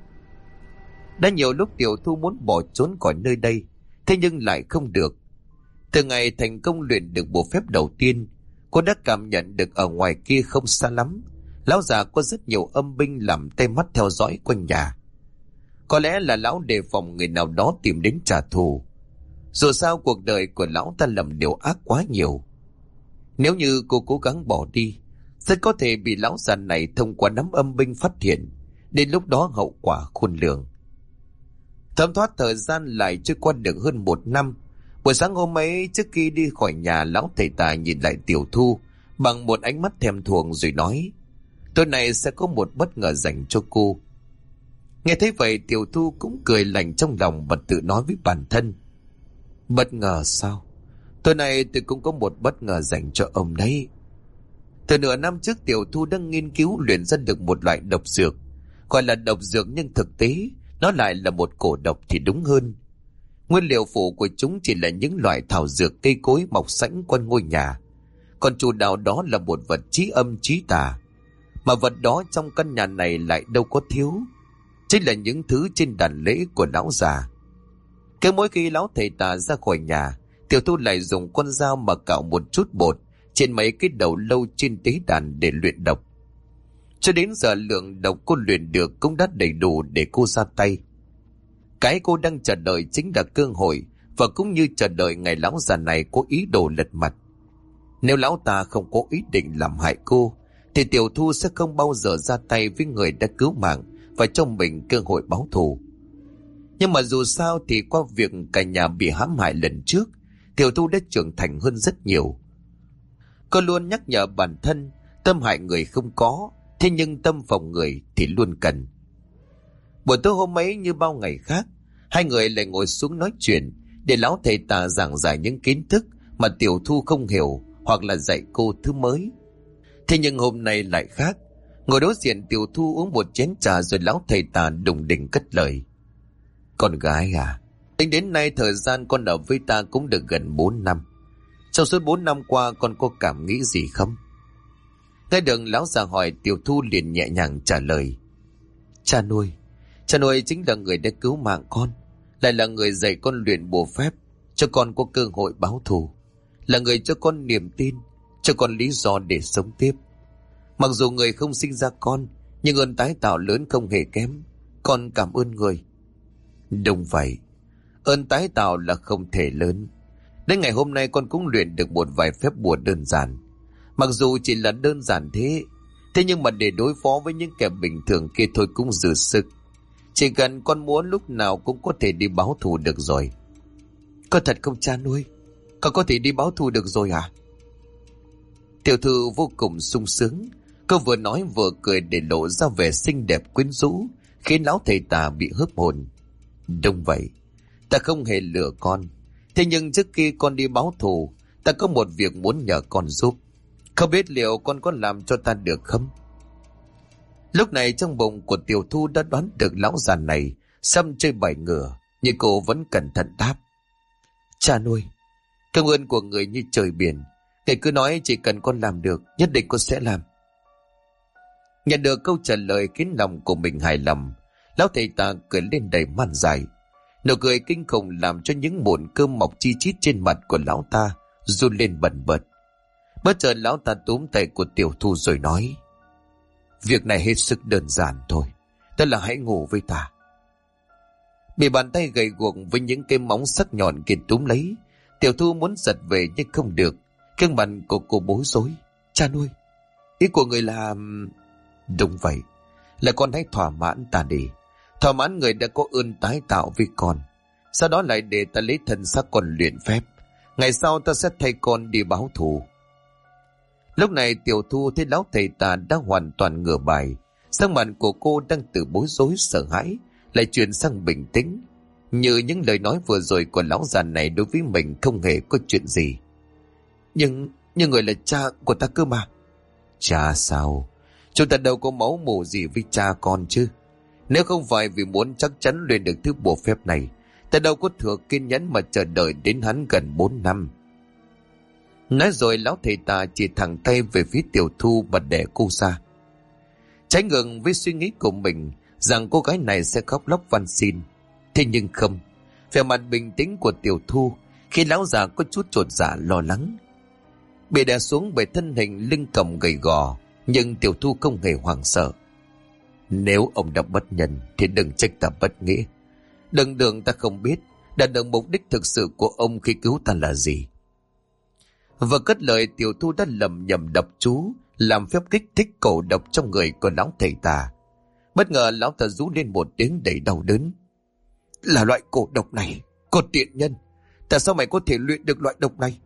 Đã nhiều lúc Tiểu Thu muốn bỏ trốn khỏi nơi đây, thế nhưng lại không được. Từ ngày thành công luyện được bộ phép đầu tiên, cô đã cảm nhận được ở ngoài kia không xa lắm, lão già có rất nhiều âm binh làm tay mắt theo dõi quanh nhà. Có lẽ là lão đề phòng người nào đó tìm đến trả thù. Dù sao cuộc đời của lão ta làm điều ác quá nhiều. Nếu như cô cố gắng bỏ đi, rất có thể bị lão già này thông qua nắm âm binh phát hiện, đến lúc đó hậu quả khôn lường. Thấm thoát thời gian lại trôi qua được hơn 1 năm. Buổi sáng hôm ấy, trước khi đi khỏi nhà, lão thầy tà nhìn lại Tiểu Thu bằng một ánh mắt thèm thuồng rồi nói: "Tối nay sẽ có một bất ngờ dành cho cô." Nghe thấy vậy, Tiểu Thu cũng cười lạnh trong lòng và tự nói với bản thân: "Bất ngờ sao? Tối nay tôi cũng có một bất ngờ dành cho ông đấy." Từ nửa năm trước, Tiểu Thu đang nghiên cứu luyện ra được một loại độc dược, gọi là độc dược nhưng thực tế nó lại là một cổ độc thì đúng hơn. Nguyên liệu phụ của chúng chỉ là những loại thảo dược cây cối mọc sẵn quanh ngôi nhà, còn chủ đạo đó là một vật chí âm chí tà, mà vật đó trong căn nhà này lại đâu có thiếu, chính là những thứ trên đàn lễ của lão già. Cứ mỗi khi lão thầy tà ra khỏi nhà, Tiểu Thu lại dùng con dao mà cạo một chút bột trên mấy cái đầu lâu trên tế đàn để luyện độc. Cho đến giờ lượng độc cô luyện được cũng đã đầy đủ để cô ra tay. Cái cô đang chờ đợi chính là cơ hội, và cũng như chờ đợi ngày lão già này có ý đồ lật mặt. Nếu lão ta không có ý định làm hại cô, thì Tiểu Thu sẽ không bao giờ ra tay với người đã cứu mạng và cho mình cơ hội báo thù. Nhưng mà dù sao thì qua việc cả nhà bị hãm hại lần trước, Tiểu Thu đã trưởng thành hơn rất nhiều. Cô luôn nhắc nhở bản thân, tâm hại người không có, thế nhưng tâm phòng người thì luôn cần. Buổi tối hôm ấy như bao ngày khác, hai người lại ngồi xuống nói chuyện để lão thầy tà giảng giải những kiến thức mà Tiểu Thu không hiểu hoặc là dạy cô thứ mới. Thế nhưng hôm nay lại khác. Ngồi đối diện Tiểu Thu uống một chén trà rồi lão thầy tà đùng đỉnh cất lời. Con gái à, tính đến nay thời gian con ở với ta cũng được gần 4 năm. Trong suốt 4 năm qua con có cảm nghĩ gì không? Nghe được lão già hỏi, Tiểu Thu liền nhẹ nhàng trả lời. Cha nuôi chính là người đã cứu mạng con, lại là người dạy con luyện bùa phép, cho con có cơ hội báo thù, là người cho con niềm tin, cho con lý do để sống tiếp. Mặc dù người không sinh ra con, nhưng ơn tái tạo lớn không hề kém. Con cảm ơn người. Đúng vậy, ơn tái tạo là không thể lớn. Đến ngày hôm nay con cũng luyện được một vài phép bùa đơn giản. Mặc dù chỉ là đơn giản thế nhưng mà để đối phó với những kẻ bình thường kia thôi cũng dư sức. Chỉ cần con muốn lúc nào cũng có thể đi báo thù được rồi. Có thật không cha nuôi? Con có thể đi báo thù được rồi à? Tiểu Thư vô cùng sung sướng. Cô vừa nói vừa cười để lộ ra vẻ xinh đẹp quyến rũ, khiến lão thầy tà bị hớp hồn. Đúng vậy, ta không hề lừa con. Thế nhưng trước khi con đi báo thù, ta có một việc muốn nhờ con giúp. Không biết liệu con có làm cho ta được không? Lúc này trong bụng của Tiểu Thu đã đoán được lão già này xăm chơi bài ngửa, nhưng cô vẫn cẩn thận đáp. Cha nuôi, công ơn của người như trời biển. Ngài cứ nói chỉ cần con làm được, nhất định con sẽ làm. Nhận được câu trả lời khiến lòng của mình hài lòng, lão thầy ta cười lên đầy man dại. Nụ cười kinh khủng làm cho những mụn cơm mọc chi chít trên mặt của lão ta run lên bần bật. Bất chợt lão ta túm tay của Tiểu Thu rồi nói. Việc này hết sức đơn giản thôi, đó là hãy ngủ với ta. Bị bàn tay gầy guộc với những cái móng sắc nhọn kia túm lấy, Tiểu Thu muốn giật về nhưng không được. Gương mặt của cô bối rối. Cha nuôi, ý của người là... Đúng vậy, là con hãy thỏa mãn ta đi. Thỏa mãn người đã có ơn tái tạo với con. Sau đó lại để ta lấy thân xác con luyện phép. Ngày sau ta sẽ thay con đi báo thù. Lúc này Tiểu Thu thấy lão thầy tà đã hoàn toàn ngửa bài. Sắc mặt của cô đang từ bối rối sợ hãi lại chuyển sang bình tĩnh, như những lời nói vừa rồi của lão già này đối với mình không hề có chuyện gì. Nhưng người là cha của ta cơ mà. Cha sao? Chúng ta đâu có máu mủ gì với cha con chứ. Nếu không phải vì muốn chắc chắn luyện được thứ bùa phép này, ta đâu có thừa kiên nhẫn mà chờ đợi đến hắn gần 4 năm. Nói rồi lão thầy tà chỉ thẳng tay về phía Tiểu Thu và đè cô ra. Trái ngược với suy nghĩ của mình rằng cô gái này sẽ khóc lóc van xin. Thế nhưng không, vẻ mặt bình tĩnh của Tiểu Thu khi lão già có chút chột dạ lo lắng. Bị đè xuống bởi thân hình lưng còng gầy gò, nhưng Tiểu Thu không hề hoảng sợ. Nếu ông đã bất nhân thì đừng trách ta bất nghĩa. Đừng tưởng ta không biết đạt được mục đích thực sự của ông khi cứu ta là gì. Và cất lời, Tiểu Thu đã lầm nhầm đọc chú, làm phép kích thích cổ độc trong người của lão thầy tà. Bất ngờ lão ta rú lên một tiếng đầy đau đớn. Là loại cổ độc này, con tiện nhân, tại sao mày có thể luyện được loại độc này?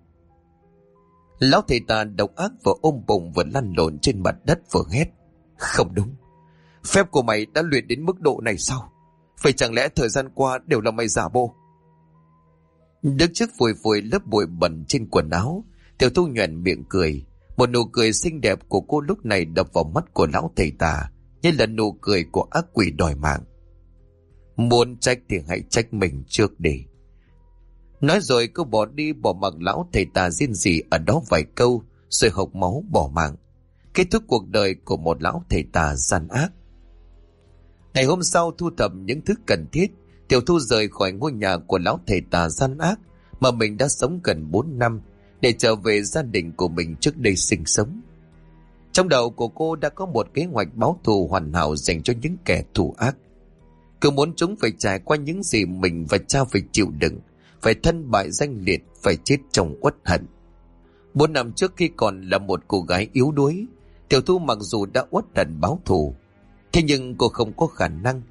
Lão thầy tà độc ác vừa ôm bụng vừa lăn lộn trên mặt đất vừa hét. Không đúng, phép của mày đã luyện đến mức độ này sao? Vậy chẳng lẽ thời gian qua đều là mày giả bộ? Đứng trước phủi phủi lớp bụi bẩn trên quần áo, Tiểu Thu nhoẻn miệng cười. Một nụ cười xinh đẹp của cô lúc này đập vào mắt của lão thầy tà như là nụ cười của ác quỷ đòi mạng. Muốn trách thì hãy trách mình trước đi. Nói rồi cô bỏ đi, bỏ mặc lão thầy tà riêng rỉ ở đó vài câu rồi hộc máu bỏ mạng, kết thúc cuộc đời của một lão thầy tà gian ác. Ngày hôm sau thu thập những thứ cần thiết, Tiểu Thu rời khỏi ngôi nhà của lão thầy tà gian ác mà mình đã sống gần 4 năm để trở về gia đình của mình trước đây sinh sống. Trong đầu của cô đã có một kế hoạch báo thù hoàn hảo dành cho những kẻ thù ác. Cứ muốn chúng phải trải qua những gì mình và cha phải chịu đựng, phải thân bại danh liệt, phải chết trong uất hận. 4 năm trước khi còn là một cô gái yếu đuối, Tiểu Thu mặc dù đã uất hận báo thù, thế nhưng cô không có khả năng.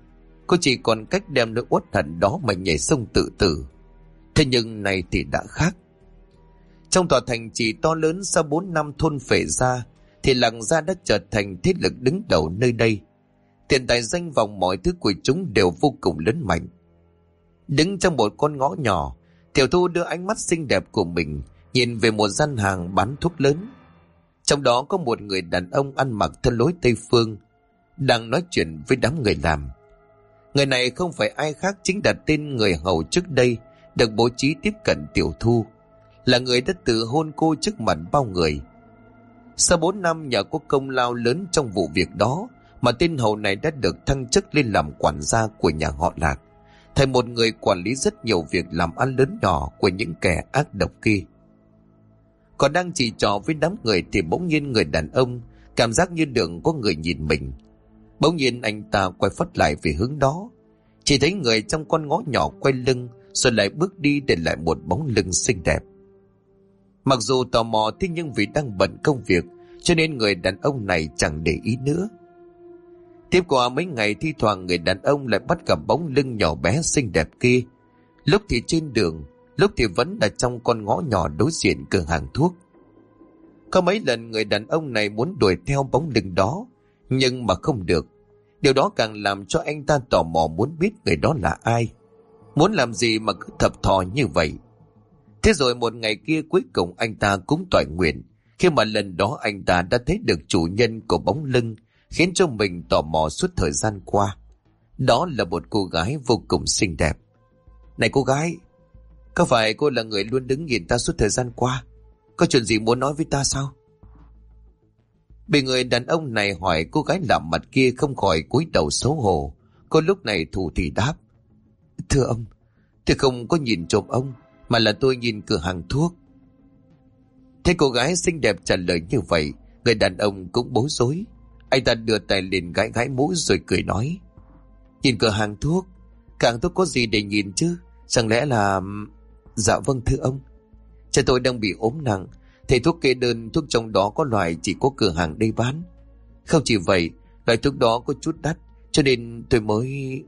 Cô chỉ còn cách đem nỗi uất hận đó mà nhảy sông tự tử. Thế nhưng này thì đã khác. Trong tòa thành trì to lớn sau 4 năm thôn phệ ra, thì Làng Gia đã trở thành thế lực đứng đầu nơi đây. Tiền tài danh vọng mọi thứ của chúng đều vô cùng lớn mạnh. Đứng trong một con ngõ nhỏ, Tiểu Thu đưa ánh mắt xinh đẹp của mình nhìn về một gian hàng bán thuốc lớn. Trong đó có một người đàn ông ăn mặc theo lối Tây Phương đang nói chuyện với đám người làm. Người này không phải ai khác, chính là tên người hầu trước đây được bố trí tiếp cận Tiểu Thu, là người đã tự hôn cô trước mặt bao người. Sau 4 năm nhờ có công lao lớn trong vụ việc đó mà tên hầu này đã được thăng chức lên làm quản gia của nhà họ Lạc, thành một người quản lý rất nhiều việc làm ăn lớn nhỏ của những kẻ ác độc kia. Còn đang chỉ trò với đám người thì bỗng nhiên người đàn ông cảm giác như đường có người nhìn mình. Bỗng nhiên anh ta quay phắt lại về hướng đó, chỉ thấy người trong con ngõ nhỏ quay lưng rồi lại bước đi, để lại một bóng lưng xinh đẹp. Mặc dù tò mò, thế nhưng vì đang bận công việc cho nên người đàn ông này chẳng để ý nữa. Tiếp qua mấy ngày, thi thoảng người đàn ông lại bắt gặp bóng lưng nhỏ bé xinh đẹp kia, lúc thì trên đường, lúc thì vẫn là trong con ngõ nhỏ đối diện cửa hàng thuốc. Có mấy lần người đàn ông này muốn đuổi theo bóng lưng đó, nhưng mà không được. Điều đó càng làm cho anh ta tò mò muốn biết người đó là ai, muốn làm gì mà cứ thập thò như vậy. Thế rồi một ngày kia cuối cùng anh ta cũng toại nguyện, khi mà lần đó anh ta đã thấy được chủ nhân của bóng lưng khiến cho mình tò mò suốt thời gian qua. Đó là một cô gái vô cùng xinh đẹp. Này cô gái, có phải cô là người luôn đứng nhìn ta suốt thời gian qua? Có chuyện gì muốn nói với ta sao? Bị người đàn ông này hỏi, cô gái lạ mặt kia không khỏi cúi đầu xấu hổ. Cô lúc này thủ thì đáp: Thưa ông, tôi không có nhìn trộm ông, mà là tôi nhìn cửa hàng thuốc. Thế cô gái xinh đẹp trả lời như vậy, người đàn ông cũng bối rối. Anh ta đưa tay lên gãi gãi mũi rồi cười nói: Nhìn cửa hàng thuốc? Cửa hàng thuốc có gì để nhìn chứ? Chẳng lẽ là... Dạ vâng thưa ông, cha tôi đang bị ốm nặng, thầy thuốc kê đơn thuốc trong đó có loại chỉ có cửa hàng đây bán. Không chỉ vậy, loại thuốc đó có chút đắt, cho nên tôi mới...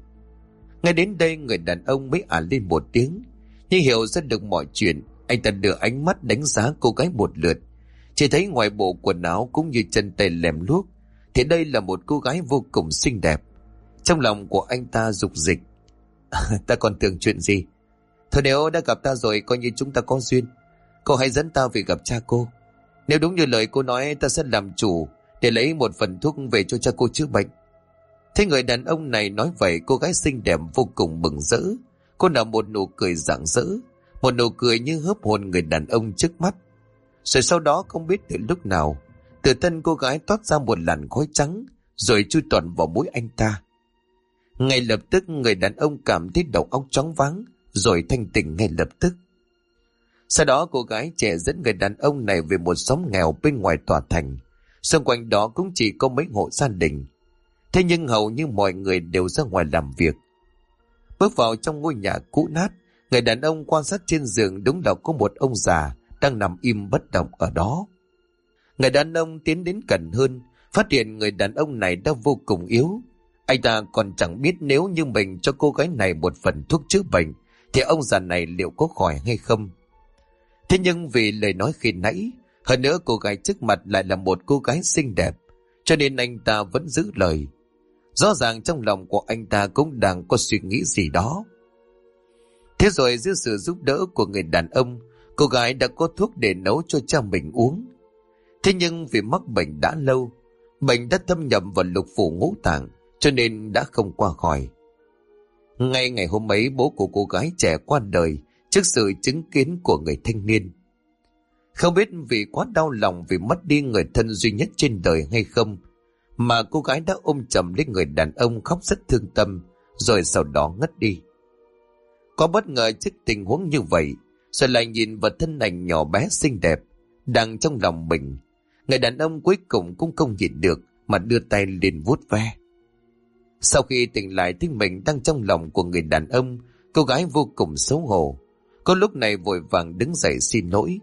Ngay đến đây người đàn ông mới lên một tiếng. Như hiểu ra được mọi chuyện, anh ta đưa ánh mắt đánh giá cô gái một lượt. Chỉ thấy ngoài bộ quần áo cũng như chân tay lem luốc thì đây là một cô gái vô cùng xinh đẹp. Trong lòng của anh ta dục dịch: Ta còn tưởng chuyện gì. Thôi nếu đã gặp ta rồi, coi như chúng ta có duyên. Cô hãy dẫn ta về gặp cha cô. Nếu đúng như lời cô nói, ta sẽ làm chủ để lấy một phần thuốc về cho cha cô chữa bệnh. Thế người đàn ông này nói vậy, cô gái xinh đẹp vô cùng mừng rỡ. Cô nở một nụ cười rạng rỡ, một nụ cười như hớp hồn người đàn ông trước mắt. Rồi sau đó không biết từ lúc nào, từ thân cô gái toát ra một làn khói trắng, rồi chui toàn vào mũi anh ta. Ngay lập tức người đàn ông cảm thấy đầu óc choáng váng, rồi thanh tỉnh ngay lập tức. Sau đó cô gái trẻ dẫn người đàn ông này về một xóm nghèo bên ngoài tòa thành. Xung quanh đó cũng chỉ có mấy hộ gia đình. Thế nhưng hầu như mọi người đều ra ngoài làm việc. Bước vào trong ngôi nhà cũ nát, người đàn ông quan sát trên giường, đúng là có một ông già đang nằm im bất động ở đó. Người đàn ông tiến đến gần hơn, phát hiện người đàn ông này đã vô cùng yếu. Anh ta còn chẳng biết nếu như mình cho cô gái này một phần thuốc chữa bệnh thì ông già này liệu có khỏi hay không. Thế nhưng vì lời nói khi nãy, hơn nữa cô gái trước mặt lại là một cô gái xinh đẹp, cho nên anh ta vẫn giữ lời. Rõ ràng trong lòng của anh ta cũng đang có suy nghĩ gì đó. Thế rồi dưới sự giúp đỡ của người đàn ông, cô gái đã có thuốc để nấu cho cha mình uống. Thế nhưng vì mắc bệnh đã lâu, bệnh đã thâm nhập vào lục phủ ngũ tạng, cho nên đã không qua khỏi. Ngay ngày hôm ấy, bố của cô gái trẻ qua đời trước sự chứng kiến của người thanh niên. Không biết vì quá đau lòng vì mất đi người thân duy nhất trên đời hay không, mà cô gái đã ôm chầm lấy người đàn ông khóc rất thương tâm, rồi sau đó ngất đi. Có bất ngờ trước tình huống như vậy, rồi lại nhìn vào thân ảnh nhỏ bé xinh đẹp đang trong lòng mình, người đàn ông cuối cùng cũng không nhịn được mà đưa tay lên vuốt ve. Sau khi tỉnh lại thấy mình đang trong lòng của người đàn ông, cô gái vô cùng xấu hổ. Cô lúc này vội vàng đứng dậy xin lỗi.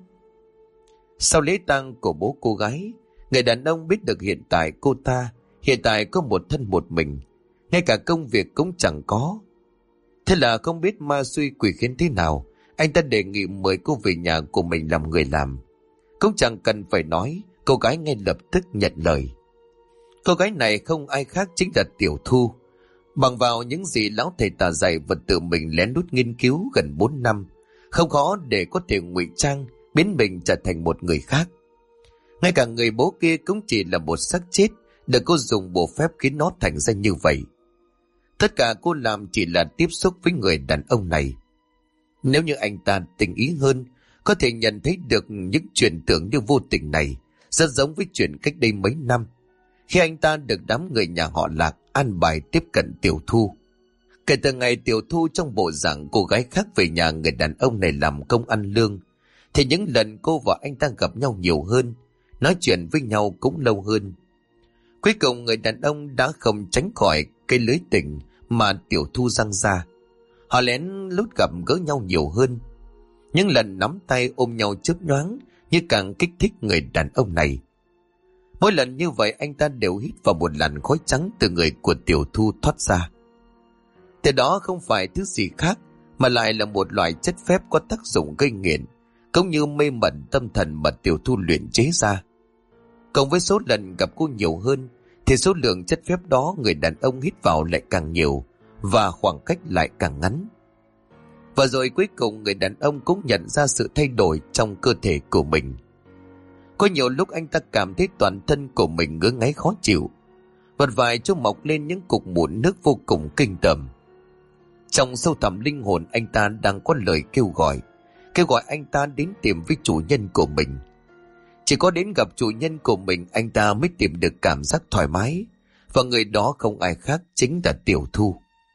Sau lễ tang của bố cô gái, người đàn ông biết được hiện tại cô ta hiện tại có một thân một mình, ngay cả công việc cũng chẳng có. Thế là không biết ma xui quỷ khiến thế nào, anh ta đề nghị mời cô về nhà của mình làm người làm. Cũng chẳng cần phải nói, cô gái ngay lập tức nhận lời. Cô gái này không ai khác chính là Tiểu Thu. Bằng vào những gì lão thầy tà dạy và tự mình lén lút nghiên cứu gần 4 năm, không khó để có thể ngụy trang biến mình trở thành một người khác. Ngay cả người bố kia cũng chỉ là một xác chết, được cô dùng bộ phép khiến nó thành ra như vậy. Tất cả cô làm chỉ là tiếp xúc với người đàn ông này. Nếu như anh ta tinh ý hơn, có thể nhận thấy được những chuyện tưởng như vô tình này rất giống với chuyện cách đây mấy năm, khi anh ta được đám người nhà họ Lạc an bài tiếp cận Tiểu Thu. Kể từ ngày Tiểu Thu trong bộ dạng cô gái khác về nhà người đàn ông này làm công ăn lương, thì những lần cô và anh ta gặp nhau nhiều hơn, nói chuyện với nhau cũng lâu hơn. Cuối cùng người đàn ông đã không tránh khỏi cái lưới tình mà Tiểu Thu giăng ra. Họ lén lút gặp gỡ nhau nhiều hơn. Những lần nắm tay ôm nhau chớp nhoáng như càng kích thích người đàn ông này. Mỗi lần như vậy anh ta đều hít vào một làn khói trắng từ người của Tiểu Thu thoát ra. Từ đó không phải thứ gì khác mà lại là một loại chất phép có tác dụng gây nghiện, cũng như mê mẩn tâm thần mà Tiểu Thu luyện chế ra. Cộng với số lần gặp cô nhiều hơn, thì số lượng chất phép đó người đàn ông hít vào lại càng nhiều, và khoảng cách lại càng ngắn. Và rồi cuối cùng người đàn ông cũng nhận ra sự thay đổi trong cơ thể của mình. Có nhiều lúc anh ta cảm thấy toàn thân của mình ngứa ngáy khó chịu, vật vài chỗ mọc lên những cục mụn nước vô cùng kinh tởm. Trong sâu thẳm linh hồn anh ta đang có lời kêu gọi anh ta đến tìm với chủ nhân của mình. Chỉ có đến gặp chủ nhân của mình anh ta mới tìm được cảm giác thoải mái, và người đó không ai khác chính là Tiểu Thu.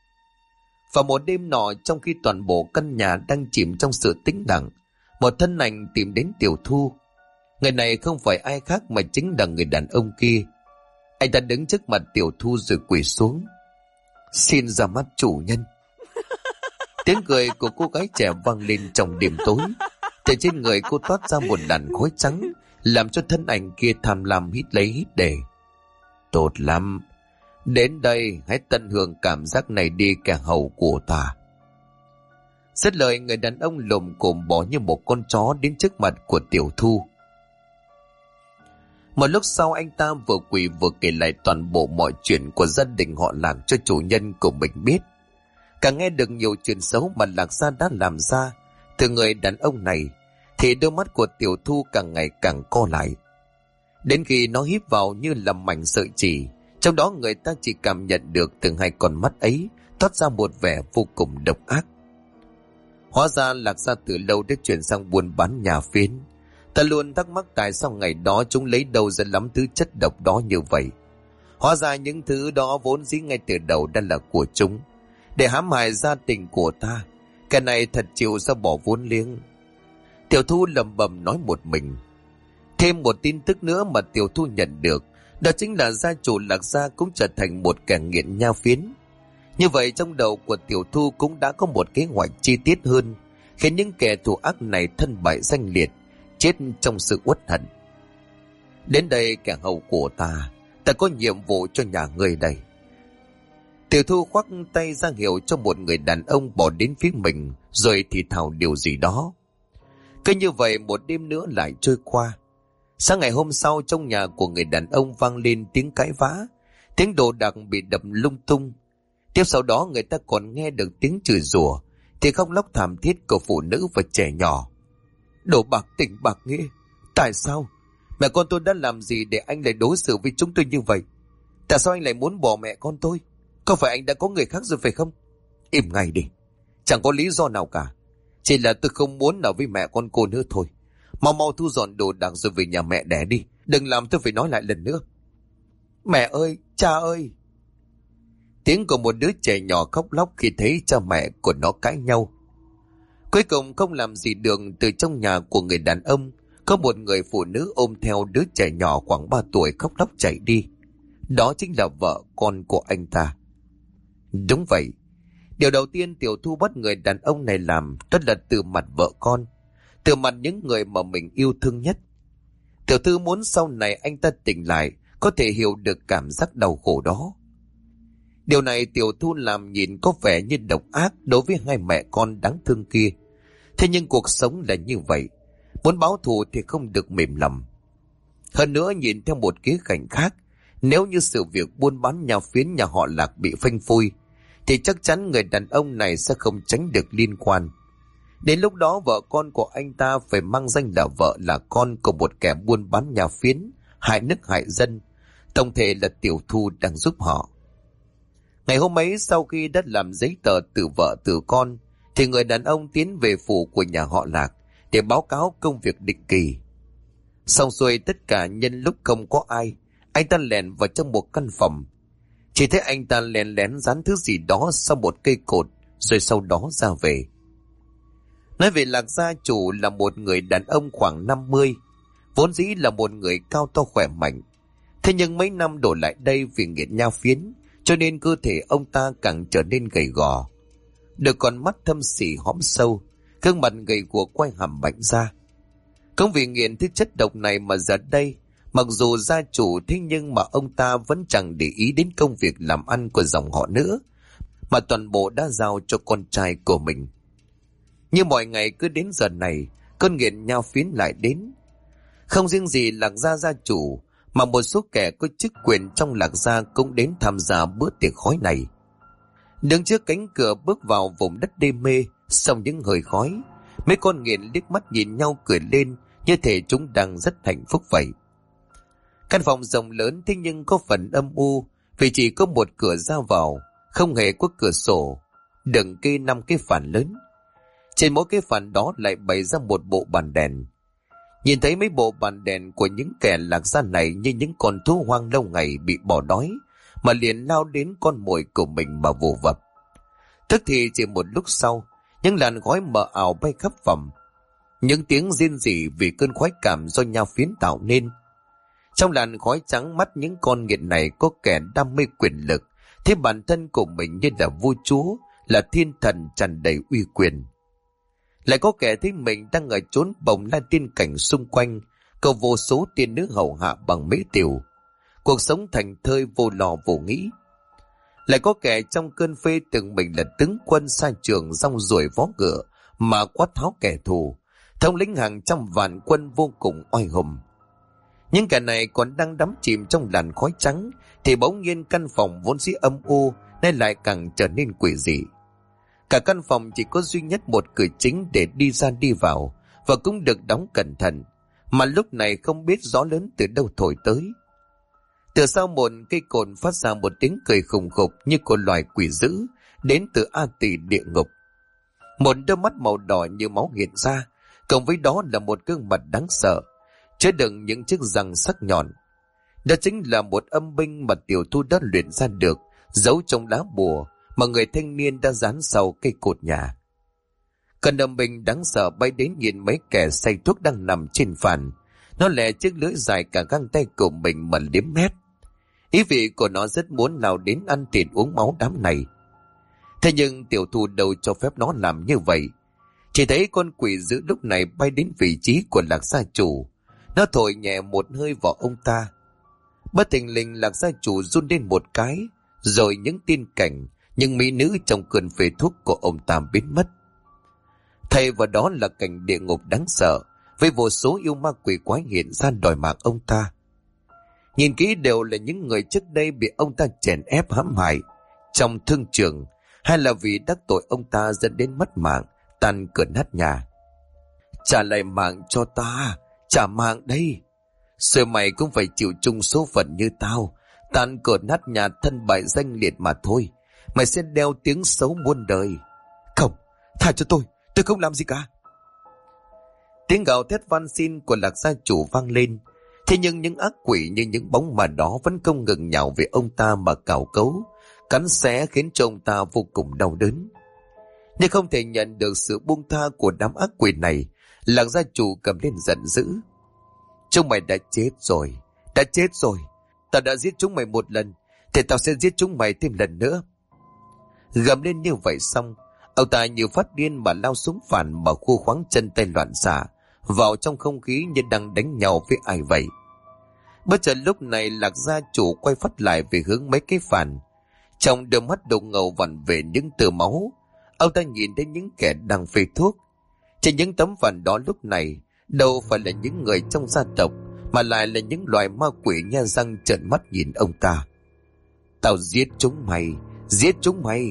Vào một đêm nọ, trong khi toàn bộ căn nhà đang chìm trong sự tĩnh lặng, một thân ảnh tìm đến Tiểu Thu. Người này không phải ai khác mà chính là người đàn ông kia. Anh ta đứng trước mặt Tiểu Thu rồi quỳ xuống. Xin ra mắt chủ nhân. Tiếng cười của cô gái trẻ vang lên trong đêm tối. Từ trên người cô toát ra một làn khói trắng, làm cho thân ảnh kia tham lam hít lấy hít để. Tốt lắm, đến đây hãy tận hưởng cảm giác này đi kẻ hầu của ta. Dứt lời, người đàn ông lồm cồm bò như một con chó đến trước mặt của Tiểu Thu. Một lúc sau anh ta vừa quỳ vừa kể lại toàn bộ mọi chuyện của gia đình họ Lạc cho chủ nhân của mình biết. Càng nghe được nhiều chuyện xấu mà Lạc gia đã làm ra từ người đàn ông này, thì đôi mắt của Tiểu Thu càng ngày càng co lại. Đến khi nó híp vào như là mảnh sợi chỉ, trong đó người ta chỉ cảm nhận được từ hai con mắt ấy thoát ra một vẻ vô cùng độc ác. Hóa ra Lạc gia từ lâu đã chuyển sang buôn bán nhà phiến. Ta luôn thắc mắc tại sao ngày đó chúng lấy đâu ra lắm thứ chất độc đó như vậy. Hóa ra những thứ đó vốn dĩ ngay từ đầu đã là của chúng, để hãm hại gia tình của ta. Cái này thật chịu ra bỏ vốn liếng. Tiểu Thu lẩm bẩm nói một mình. Thêm một tin tức nữa mà Tiểu Thu nhận được, đó chính là gia chủ Lạc gia cũng trở thành một kẻ nghiện nha phiến. Như vậy trong đầu của Tiểu Thu cũng đã có một kế hoạch chi tiết hơn, khiến những kẻ thù ác này thân bại danh liệt, chết trong sự uất hận. Đến đây kẻ hầu của ta có nhiệm vụ cho nhà ngươi đây. Tiểu Thu khoác tay ra hiệu cho một người đàn ông bỏ đến phía mình, rồi thì thào điều gì đó. Cứ như vậy một đêm nữa lại trôi qua. Sáng ngày hôm sau, trong nhà của người đàn ông vang lên tiếng cãi vã, tiếng đồ đạc bị đập lung tung. Tiếp sau đó người ta còn nghe được tiếng chửi rủa, thì khóc lóc thảm thiết của phụ nữ và trẻ nhỏ. Đồ bạc tỉnh bạc nghĩa, tại sao? Mẹ con tôi đã làm gì để anh lại đối xử với chúng tôi như vậy? Tại sao anh lại muốn bỏ mẹ con tôi? Có phải anh đã có người khác rồi phải không? Im ngay đi, chẳng có lý do nào cả. Chỉ là tôi không muốn ở với mẹ con cô nữa thôi. Mau thu dọn đồ đạc rồi về nhà mẹ đẻ đi. Đừng làm tôi phải nói lại lần nữa. Mẹ ơi, cha ơi! Tiếng của một đứa trẻ nhỏ khóc lóc khi thấy cha mẹ của nó cãi nhau. Cuối cùng không làm gì được, từ trong nhà của người đàn ông có một người phụ nữ ôm theo đứa trẻ nhỏ khoảng 3 tuổi khóc lóc chạy đi. Đó chính là vợ con của anh ta. Đúng vậy, điều đầu tiên Tiểu Thu bắt người đàn ông này làm đó là từ mặt vợ con, từ mặt những người mà mình yêu thương nhất. Tiểu Thư muốn sau này anh ta tỉnh lại có thể hiểu được cảm giác đau khổ đó. Điều này Tiểu Thu làm nhìn có vẻ như độc ác đối với hai mẹ con đáng thương kia. Thế nhưng cuộc sống là như vậy, muốn báo thù thì không được mềm lòng. Hơn nữa nhìn theo một khía cạnh khác, nếu như sự việc buôn bán nhà phiến nhà họ Lạc bị phanh phui, thì chắc chắn người đàn ông này sẽ không tránh được liên quan. Đến lúc đó vợ con của anh ta phải mang danh là vợ là con của một kẻ buôn bán nhà phiến, hại nước hại dân. Tổng thể là Tiểu Thu đang giúp họ. Ngày hôm ấy sau khi đã làm giấy tờ từ vợ từ con, thì người đàn ông tiến về phủ của nhà họ Lạc để báo cáo công việc định kỳ. Xong xuôi tất cả, nhân lúc không có ai, anh ta lèn vào trong một căn phòng. Chỉ thấy anh ta lén lén dán thứ gì đó sau một cây cột, rồi sau đó ra về. Nói về Lạc gia chủ là một người đàn ông khoảng 50, vốn dĩ là một người cao to khỏe mạnh. Thế nhưng mấy năm đổ lại đây vì nghiện nha phiến, cho nên cơ thể ông ta càng trở nên gầy gò. Được con mắt thâm sỉ hõm sâu, gương mặt gầy guộc quay hàm bạnh ra. Không vì nghiện thứ chất độc này mà giờ đây, mặc dù gia chủ thế nhưng mà ông ta vẫn chẳng để ý đến công việc làm ăn của dòng họ nữa, mà toàn bộ đã giao cho con trai của mình. Như mọi ngày cứ đến giờ này, cơn nghiện nha phiến lại đến. Không riêng gì Lạc gia gia chủ, mà một số kẻ có chức quyền trong Lạc gia cũng đến tham gia bữa tiệc khói này. Đứng trước cánh cửa bước vào vùng đất đê mê, sau những hơi khói, mấy con nghiện liếc mắt nhìn nhau cười lên, như thể chúng đang rất hạnh phúc vậy. Căn phòng rộng lớn thế nhưng có phần âm u, vì chỉ có một cửa ra vào, không hề có cửa sổ, đựng kê 5 cái phản lớn. Trên mỗi cái phản đó lại bày ra một bộ bàn đèn. Nhìn thấy mấy bộ bàn đèn của những kẻ Lạc gia này như những con thú hoang lâu ngày bị bỏ đói, mà liền lao đến con mồi của mình mà vồ vập. Tức thì chỉ một lúc sau, những làn khói mờ ảo bay khắp phòng. Những tiếng rên rỉ vì cơn khoái cảm do nha phiến tạo nên. Trong làn khói trắng mắt những con nghiện này có kẻ đam mê quyền lực, thấy bản thân của mình như là vua chúa, là thiên thần tràn đầy uy quyền. Lại có kẻ thấy mình đang ở chốn bồng lai tiên cảnh xung quanh, cầu vô số tiên nữ hầu hạ bằng mễ tiểu. Cuộc sống thành thơi vô lo vô nghĩ. Lại có kẻ trong cơn phê tưởng mình là tướng quân xa trường rong ruổi vó ngựa mà quát tháo kẻ thù, thống lĩnh hàng trăm vạn quân vô cùng oai hùng. Những kẻ này còn đang đắm chìm trong làn khói trắng, thì bỗng nhiên căn phòng vốn dĩ âm u nên lại càng trở nên quỷ dị. Cả căn phòng chỉ có duy nhất một cửa chính để đi ra đi vào, và cũng được đóng cẩn thận, mà lúc này không biết gió lớn từ đâu thổi tới. Từ sau một cây cồn phát ra một tiếng cười khùng khục như của loài quỷ dữ đến từ A Tỳ địa ngục. Một đôi mắt màu đỏ như máu hiện ra, cộng với đó là một gương mặt đáng sợ, chứa đựng những chiếc răng sắc nhọn. Đó chính là một âm binh mà Tiểu Thu đã luyện ra được, giấu trong lá bùa mà người thanh niên đã dán sau cây cột nhà. Cơn âm binh đáng sợ bay đến nhìn mấy kẻ say thuốc đang nằm trên phản. Nó lè chiếc lưỡi dài cả găng tay của mình mà liếm mép. Ý vị của nó rất muốn nào đến ăn thịt uống máu đám này. Thế nhưng Tiểu Thu đâu cho phép nó làm như vậy. Chỉ thấy con quỷ dữ lúc này bay đến vị trí của Lạc gia chủ. Nó thổi nhẹ một hơi vào ông ta. Bất thình lình Lạc gia chủ run lên một cái, rồi những tiên cảnh, những mỹ nữ trong cơn phê thuốc của ông ta biến mất. Thay vào đó là cảnh địa ngục đáng sợ, với vô số yêu ma quỷ quái hiện ra đòi mạng ông ta. Nhìn kỹ đều là những người trước đây bị ông ta chèn ép hãm hại trong thương trường, hay là vì đắc tội ông ta dẫn đến mất mạng, tan cửa nát nhà. Trả lại mạng cho ta, trả mạng đây. Rồi mày cũng phải chịu chung số phận như tao, tan cửa nát nhà, thân bại danh liệt mà thôi. Mày sẽ đeo tiếng xấu muôn đời. Không, tha cho tôi không làm gì cả. Tiếng gào thét van xin của Lạc gia chủ vang lên. Thế nhưng những ác quỷ như những bóng ma đó vẫn không ngừng nhào về ông ta mà cào cấu, cắn xé khiến cho ông ta vô cùng đau đớn. Nhưng không thể nhận được sự buông tha của đám ác quỷ này, Lạc gia chủ cầm lên giận dữ. Chúng mày đã chết rồi. Tao đã giết chúng mày một lần, thì tao sẽ giết chúng mày thêm lần nữa. Gầm lên như vậy xong, ông ta như phát điên mà lao xuống phản mà khu khoáng chân tay loạn xạ vào trong không khí như đang đánh nhau với ai vậy. Bất chợt lúc này Lạc gia chủ quay phát lại về hướng mấy cái phản. Trong đôi mắt đục ngầu vằn về những tia máu, ông ta nhìn thấy những kẻ đang phê thuốc. Trên những tấm phản đó lúc này đâu phải là những người trong gia tộc, mà lại là những loài ma quỷ nhe răng trợn mắt nhìn ông ta. Tao giết chúng mày, giết chúng mày.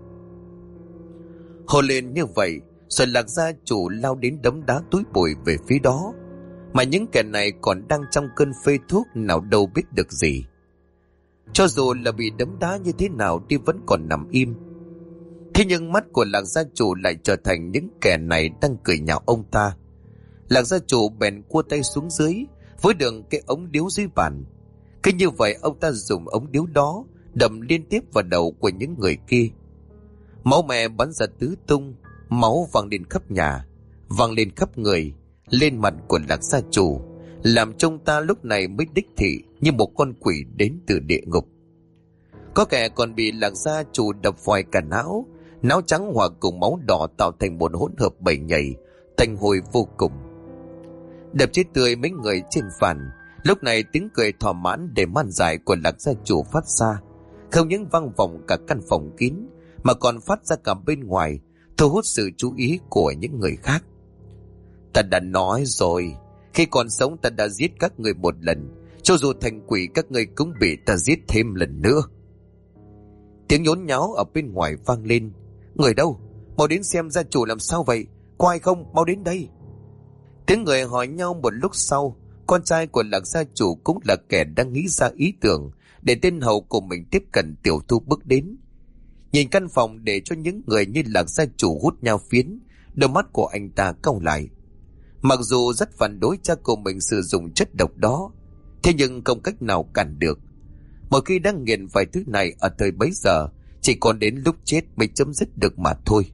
Hô lên như vậy, rồi Lạc gia chủ lao đến đấm đá túi bụi về phía đó. Mà những kẻ này còn đang trong cơn phê thuốc, nào đâu biết được gì. Cho dù là bị đấm đá như thế nào thì vẫn còn nằm im. Thế nhưng mắt của Lạc gia chủ lại trở thành những kẻ này đang cười nhạo ông ta. Lạc gia chủ bèn cua tay xuống dưới, với đường cái ống điếu dưới bàn. Cứ như vậy ông ta dùng ống điếu đó đâm liên tiếp vào đầu của những người kia. Máu me bắn ra tứ tung, máu văng lên khắp nhà, văng lên khắp người, lên mặt của Lạc gia chủ, làm trông ta lúc này mới đích thị như một con quỷ đến từ địa ngục. Có kẻ còn bị Lạc gia chủ đập phòi cả não, não trắng hòa cùng máu đỏ tạo thành một hỗn hợp bầy nhầy, tanh hôi vô cùng. Đập chết tươi mấy người trên phản. Lúc này tiếng cười thỏa mãn để man dại của Lạc gia chủ phát ra, không những vang vọng cả căn phòng kín, mà còn phát ra cả bên ngoài, thu hút sự chú ý của những người khác. Ta đã nói rồi, khi còn sống ta đã giết các người một lần, cho dù thành quỷ các người cũng bị ta giết thêm lần nữa. Tiếng nhốn nháo ở bên ngoài vang lên. Người đâu? Mau đến xem gia chủ làm sao vậy? Có ai không? Mau đến đây. Tiếng người hỏi nhau một lúc sau, con trai của Lạc gia chủ cũng là kẻ đang nghĩ ra ý tưởng để tên hầu của mình tiếp cận Tiểu Thu bước đến. Nhìn căn phòng để cho những người như Lạc gia chủ hút nhau phiến, đôi mắt của anh ta cau lại. Mặc dù rất phản đối cha của mình sử dụng chất độc đó, thế nhưng không cách nào cản được. Một khi đang nghiện vài thứ này ở thời bấy giờ, chỉ còn đến lúc chết mới chấm dứt được mà thôi.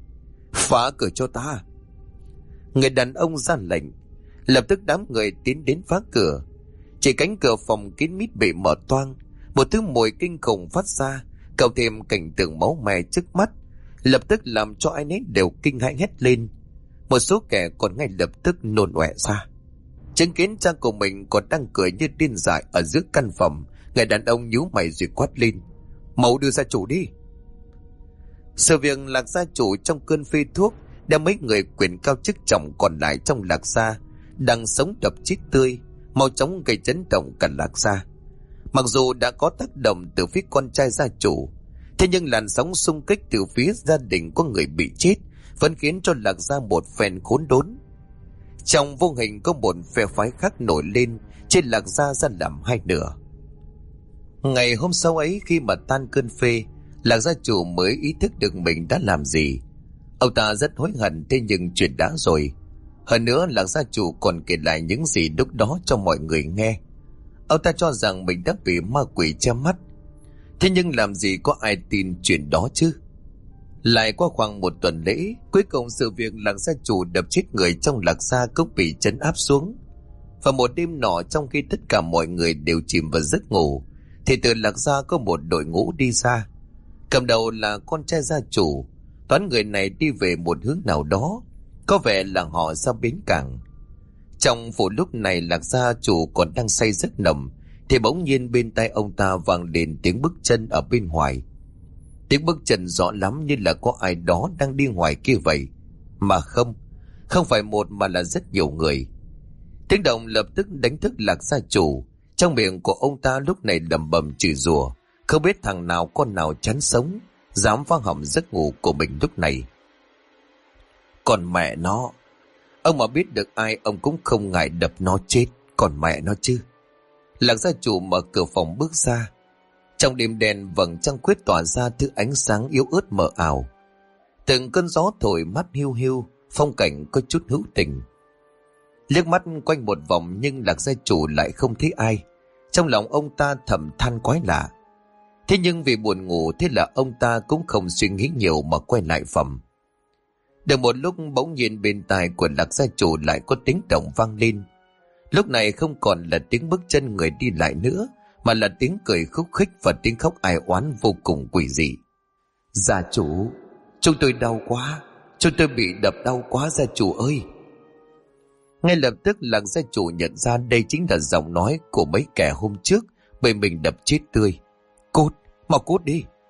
Phá cửa cho ta. Người đàn ông ra lệnh. Lập tức đám người tiến đến phá cửa. Chỉ cánh cửa phòng kín mít bị mở toang, một thứ mùi kinh khủng phát ra, cộng thêm cảnh tượng máu me trước mắt, lập tức làm cho ai nấy đều kinh hãi hét lên. Một số kẻ còn ngay lập tức nôn ọe ra. Chứng kiến cha của mình còn đang cười như điên dại ở giữa căn phòng, người đàn ông nhíu mày rồi quát lên: Mau đưa gia chủ đi. Sự việc Lạc gia chủ trong cơn phê thuốc đem mấy người quyền cao chức trọng còn lại trong Lạc gia đang sống đập chết tươi, mau chóng gây chấn động cả Lạc gia. Mặc dù đã có tác động từ phía con trai gia chủ, thế nhưng làn sóng xung kích từ phía gia đình có người bị chết vẫn khiến cho Lạc gia một phen khốn đốn. Trong vô hình có một phe phái khác nổi lên, trên Lạc gia ra làm hai nửa. Ngày hôm sau ấy, khi mà tan cơn phê, Lạc gia chủ mới ý thức được mình đã làm gì. Ông ta rất hối hận, thế nhưng chuyện đã rồi. Hơn nữa Lạc gia chủ còn kể lại những gì lúc đó cho mọi người nghe. Ông ta cho rằng mình đã bị ma quỷ che mắt. Thế nhưng làm gì có ai tin chuyện đó chứ. Lại qua khoảng một tuần lễ, cuối cùng sự việc Lạc gia chủ đập chết người trong Lạc gia cũng bị trấn áp xuống. Và một đêm nọ, trong khi tất cả mọi người đều chìm vào giấc ngủ, thì từ Lạc gia có một đội ngũ đi ra. Cầm đầu là con trai gia chủ. Toán người này đi về một hướng nào đó, có vẻ là họ ra bến cảng. Trong phủ lúc này Lạc gia chủ còn đang say giấc nồng, thì bỗng nhiên bên tai ông ta vang lên tiếng bước chân ở bên ngoài. Tiếng bước chân rõ lắm, như là có ai đó đang đi ngoài kia vậy. Mà không phải một mà là rất nhiều người. Tiếng động lập tức đánh thức Lạc gia chủ. Trong miệng của ông ta lúc này lẩm bẩm chửi rủa, không biết thằng nào con nào chán sống, dám phá hỏng giấc ngủ của mình lúc này. Còn mẹ nó, ông mà biết được ai ông cũng không ngại đập nó chết, còn mẹ nó chứ. Lạc gia chủ mở cửa phòng bước ra. Trong đêm đen vầng trăng khuyết tỏa ra thứ ánh sáng yếu ớt mờ ảo. Từng cơn gió thổi mát hiu hiu, phong cảnh có chút hữu tình. Liếc mắt quanh một vòng nhưng Lạc gia chủ lại không thấy ai. Trong lòng ông ta thầm than quái lạ. Thế nhưng vì buồn ngủ, thế là ông ta cũng không suy nghĩ nhiều mà quay lại phòng. Được một lúc bỗng nhiên bên tai của Lạc gia chủ lại có tiếng động vang lên. Lúc này không còn là tiếng bước chân người đi lại nữa, mà là tiếng cười khúc khích và tiếng khóc ai oán vô cùng quỷ dị. Gia chủ, chúng tôi đau quá, chúng tôi bị đập đau quá gia chủ ơi. Ngay lập tức Lạc gia chủ nhận ra đây chính là giọng nói của mấy kẻ hôm trước bị mình đập chết tươi. Cút, mau cút đi,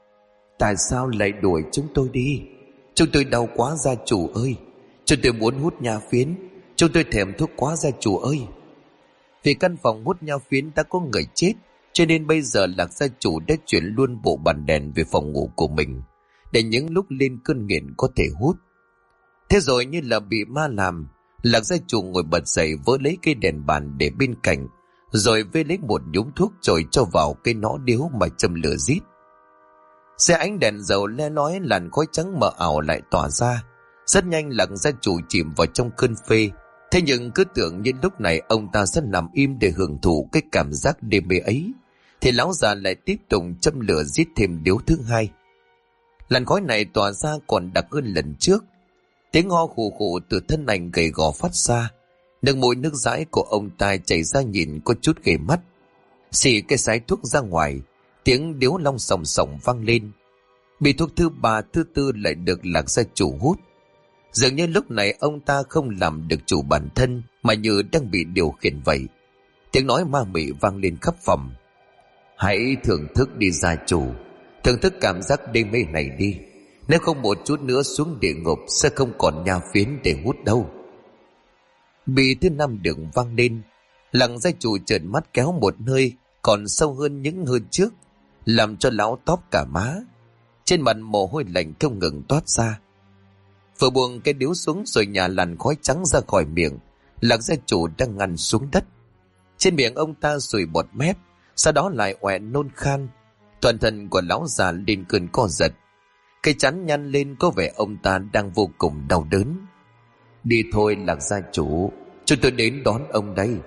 Tại sao lại đuổi chúng tôi đi? Chúng tôi đau quá gia chủ ơi. Chúng tôi muốn hút nha phiến. Chúng tôi thèm thuốc quá gia chủ ơi. Vì căn phòng hút nha phiến đã có người chết, cho nên bây giờ Lạc gia chủ đã chuyển luôn bộ bàn đèn về phòng ngủ của mình, để những lúc lên cơn nghiện có thể hút. Thế rồi như là bị ma làm, Lạc gia chủ ngồi bật dậy vỡ lấy cây đèn bàn để bên cạnh, rồi vê lấy một nhúm thuốc rồi cho vào cái nõ điếu mà châm lửa rít. Xe ánh đèn dầu le lói, làn khói trắng mờ ảo lại tỏa ra. Rất nhanh Lạc gia chủ chìm vào trong cơn phê. Thế nhưng cứ tưởng như lúc này ông ta sẽ nằm im để hưởng thụ cái cảm giác đê mê ấy, thì lão già lại tiếp tục châm lửa giết thêm điếu thứ hai. Làn khói này tỏa ra còn đặc hơn lần trước. Tiếng ho khụ khụ từ thân ảnh gầy gò phát ra. Nước mũi nước dãi của ông ta chảy ra nhìn có chút ghê mắt. Xì cái sái thuốc ra ngoài, tiếng điếu long sòng sòng vang lên. Bị thuốc thứ ba thứ tư lại được Lạc gia chủ hút. Dường như lúc này ông ta không làm được chủ bản thân, mà như đang bị điều khiển vậy. Tiếng nói ma mị vang lên khắp phòng. Hãy thưởng thức đi gia chủ, thưởng thức cảm giác đê mê này đi. Nếu không một chút nữa xuống địa ngục sẽ không còn nha phiến để hút đâu. Bị thứ năm đường vang lên, Lạc gia chủ trợn mắt kéo một hơi còn sâu hơn những hơi trước, làm cho lão tóp cả má. Trên mặt mồ hôi lạnh không ngừng toát ra. Vừa buông cái điếu xuống rồi nhả làn khói trắng ra khỏi miệng, Lạc gia chủ đang ngăn xuống đất. Trên miệng ông ta sùi bọt mép, sau đó lại oẹ nôn khan. Toàn thân của lão già lên cơn co giật, cái trán nhăn lên, có vẻ ông ta đang vô cùng đau đớn. Đi thôi Lạc gia chủ, chúng tôi đến đón ông đây.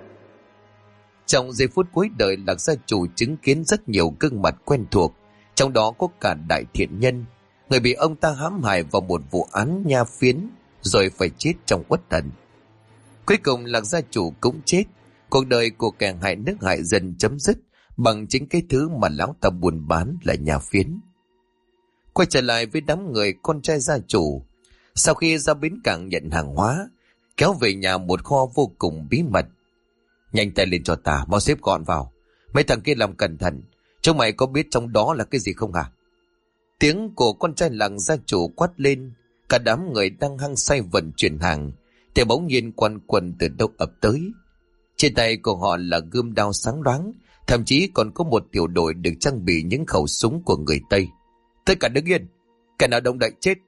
Trong giây phút cuối đời, Lạc gia chủ chứng kiến rất nhiều gương mặt quen thuộc, trong đó có cả đại thiện nhân, người bị ông ta hãm hại vào một vụ án nha phiến rồi phải chết trong uất hận. Cuối cùng Lạc gia chủ cũng chết. Cuộc đời của kẻ hại nước hại dân chấm dứt bằng chính cái thứ mà lão ta buôn bán là nha phiến. Quay trở lại với đám người con trai gia chủ, sau khi ra bến cảng nhận hàng hóa, kéo về nhà một kho vô cùng bí mật. Nhanh tay lên cho ta, mau xếp gọn vào. Mấy thằng kia làm cẩn thận, chúng mày có biết trong đó là cái gì không hả? Tiếng của con trai Lạc gia chủ quát lên. Cả đám người đang hăng say vận chuyển hàng thì bỗng nhiên quan quân từ đâu ập tới. Trên tay của họ là gươm đao sáng loáng, thậm chí còn có một tiểu đội được trang bị những khẩu súng của người Tây. Tất cả đứng yên, kẻ nào động đậy chết.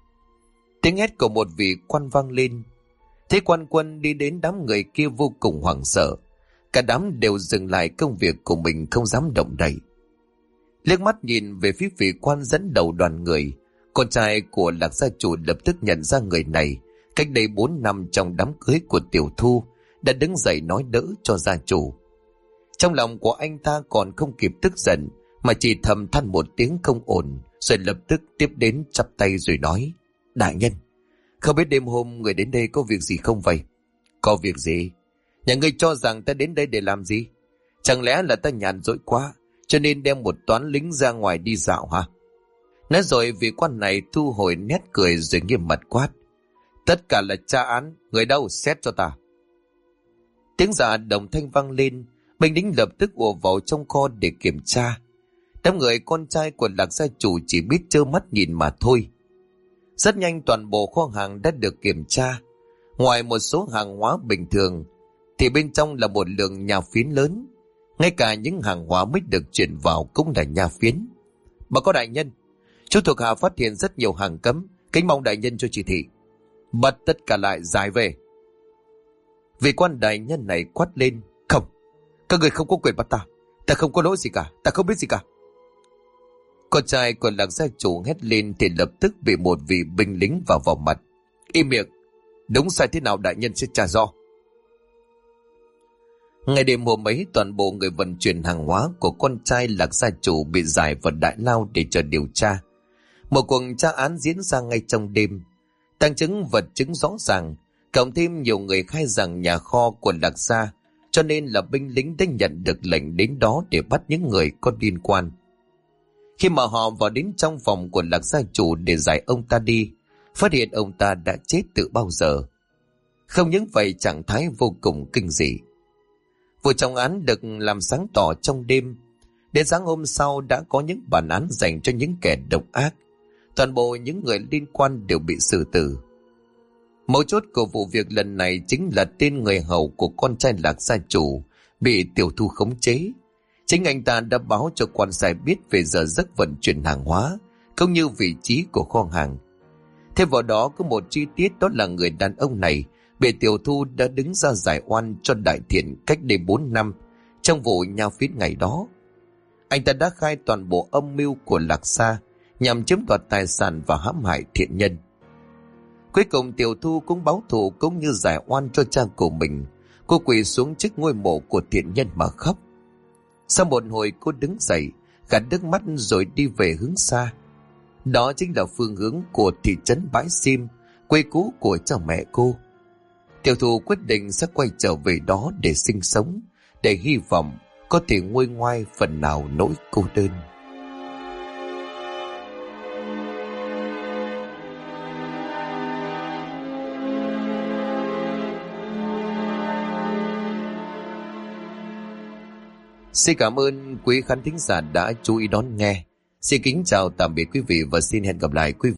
Tiếng hét của một vị quan vang lên. Thấy quan quân đi đến, đám người kia vô cùng hoảng sợ. Cả đám đều dừng lại công việc của mình, không dám động đậy. Liếc mắt nhìn về phía vị quan dẫn đầu đoàn người, con trai của Lạc gia chủ lập tức nhận ra người này cách đây 4 năm trong đám cưới của Tiểu Thu đã đứng dậy nói đỡ cho gia chủ. Trong lòng của anh ta còn không kịp tức giận, mà chỉ thầm than một tiếng không ổn, rồi lập tức tiếp đến chắp tay rồi nói: Đại nhân, không biết đêm hôm người đến đây có việc gì không vậy? Có việc gì? Nhà ngươi cho rằng ta đến đây để làm gì? Chẳng lẽ là ta nhàn rỗi quá cho nên đem một toán lính ra ngoài đi dạo hả? Nói rồi vị quan này thu hồi nét cười rồi nghiêm mặt quát: Tất cả là tra án, người đâu xét cho ta. Tiếng dạ đồng thanh vang lên, binh lính lập tức ùa vào trong kho để kiểm tra. Đám người con trai của Lạc gia chủ chỉ biết trơ mắt nhìn mà thôi. Rất nhanh toàn bộ kho hàng đã được kiểm tra. Ngoài một số hàng hóa bình thường thì bên trong là một lượng nha phiến lớn. Ngay cả những hàng hóa mới được chuyển vào cũng là nha phiến. Báo cáo đại nhân, chú thuộc hạ phát hiện rất nhiều hàng cấm, kính mong đại nhân cho chỉ thị. Bắt tất cả lại giải về. Vị quan đại nhân này quát lên: Không, các người không có quyền bắt ta. Ta không có lỗi gì cả, ta không biết gì cả. Con trai của Lạc gia chủ hét lên thì lập tức bị một vị binh lính vào mặt: Im miệng, đúng sai thế nào đại nhân sẽ trả rõ. Ngày đêm hôm ấy, toàn bộ người vận chuyển hàng hóa của con trai Lạc gia chủ bị giải vào đại lao để chờ điều tra. Một cuộc tra án diễn ra ngay trong đêm. Tàng chứng vật chứng rõ ràng, cộng thêm nhiều người khai rằng nhà kho của Lạc gia, cho nên là binh lính đã nhận được lệnh đến đó để bắt những người có liên quan. Khi mà họ vào đến trong phòng của Lạc gia chủ để giải ông ta đi, phát hiện ông ta đã chết từ bao giờ. Không những vậy, trạng thái vô cùng kinh dị. Vụ trọng án được làm sáng tỏ trong đêm. Đến sáng hôm sau đã có những bản án dành cho những kẻ độc ác. Toàn bộ những người liên quan đều bị xử tử. Mấu chốt của vụ việc lần này chính là tên người hầu của con trai Lạc gia chủ bị Tiểu Thu khống chế. Chính anh ta đã báo cho quan sai biết về giờ giấc vận chuyển hàng hóa, cũng như vị trí của kho hàng. Thêm vào đó có một chi tiết, đó là người đàn ông này bị Tiểu Thu đã đứng ra giải oan cho Đại Thiện cách đây 4 năm trong vụ nhao phiến ngày đó. Anh ta đã khai toàn bộ âm mưu của Lạc Sa nhằm chiếm đoạt tài sản và hãm hại thiện nhân. Cuối cùng Tiểu Thu cũng báo thù cũng như giải oan cho cha của mình. Cô quỳ xuống trước ngôi mộ của thiện nhân mà khóc. Sau một hồi cô đứng dậy, gạt nước mắt rồi đi về hướng xa. Đó chính là phương hướng của thị trấn Bãi Sim, quê cũ của cha mẹ cô. Tiểu Thu quyết định sẽ quay trở về đó để sinh sống, để hy vọng có thể nguôi ngoai phần nào nỗi cô đơn. Xin cảm ơn quý khán thính giả đã chú ý đón nghe. Xin kính chào tạm biệt quý vị và xin hẹn gặp lại quý vị.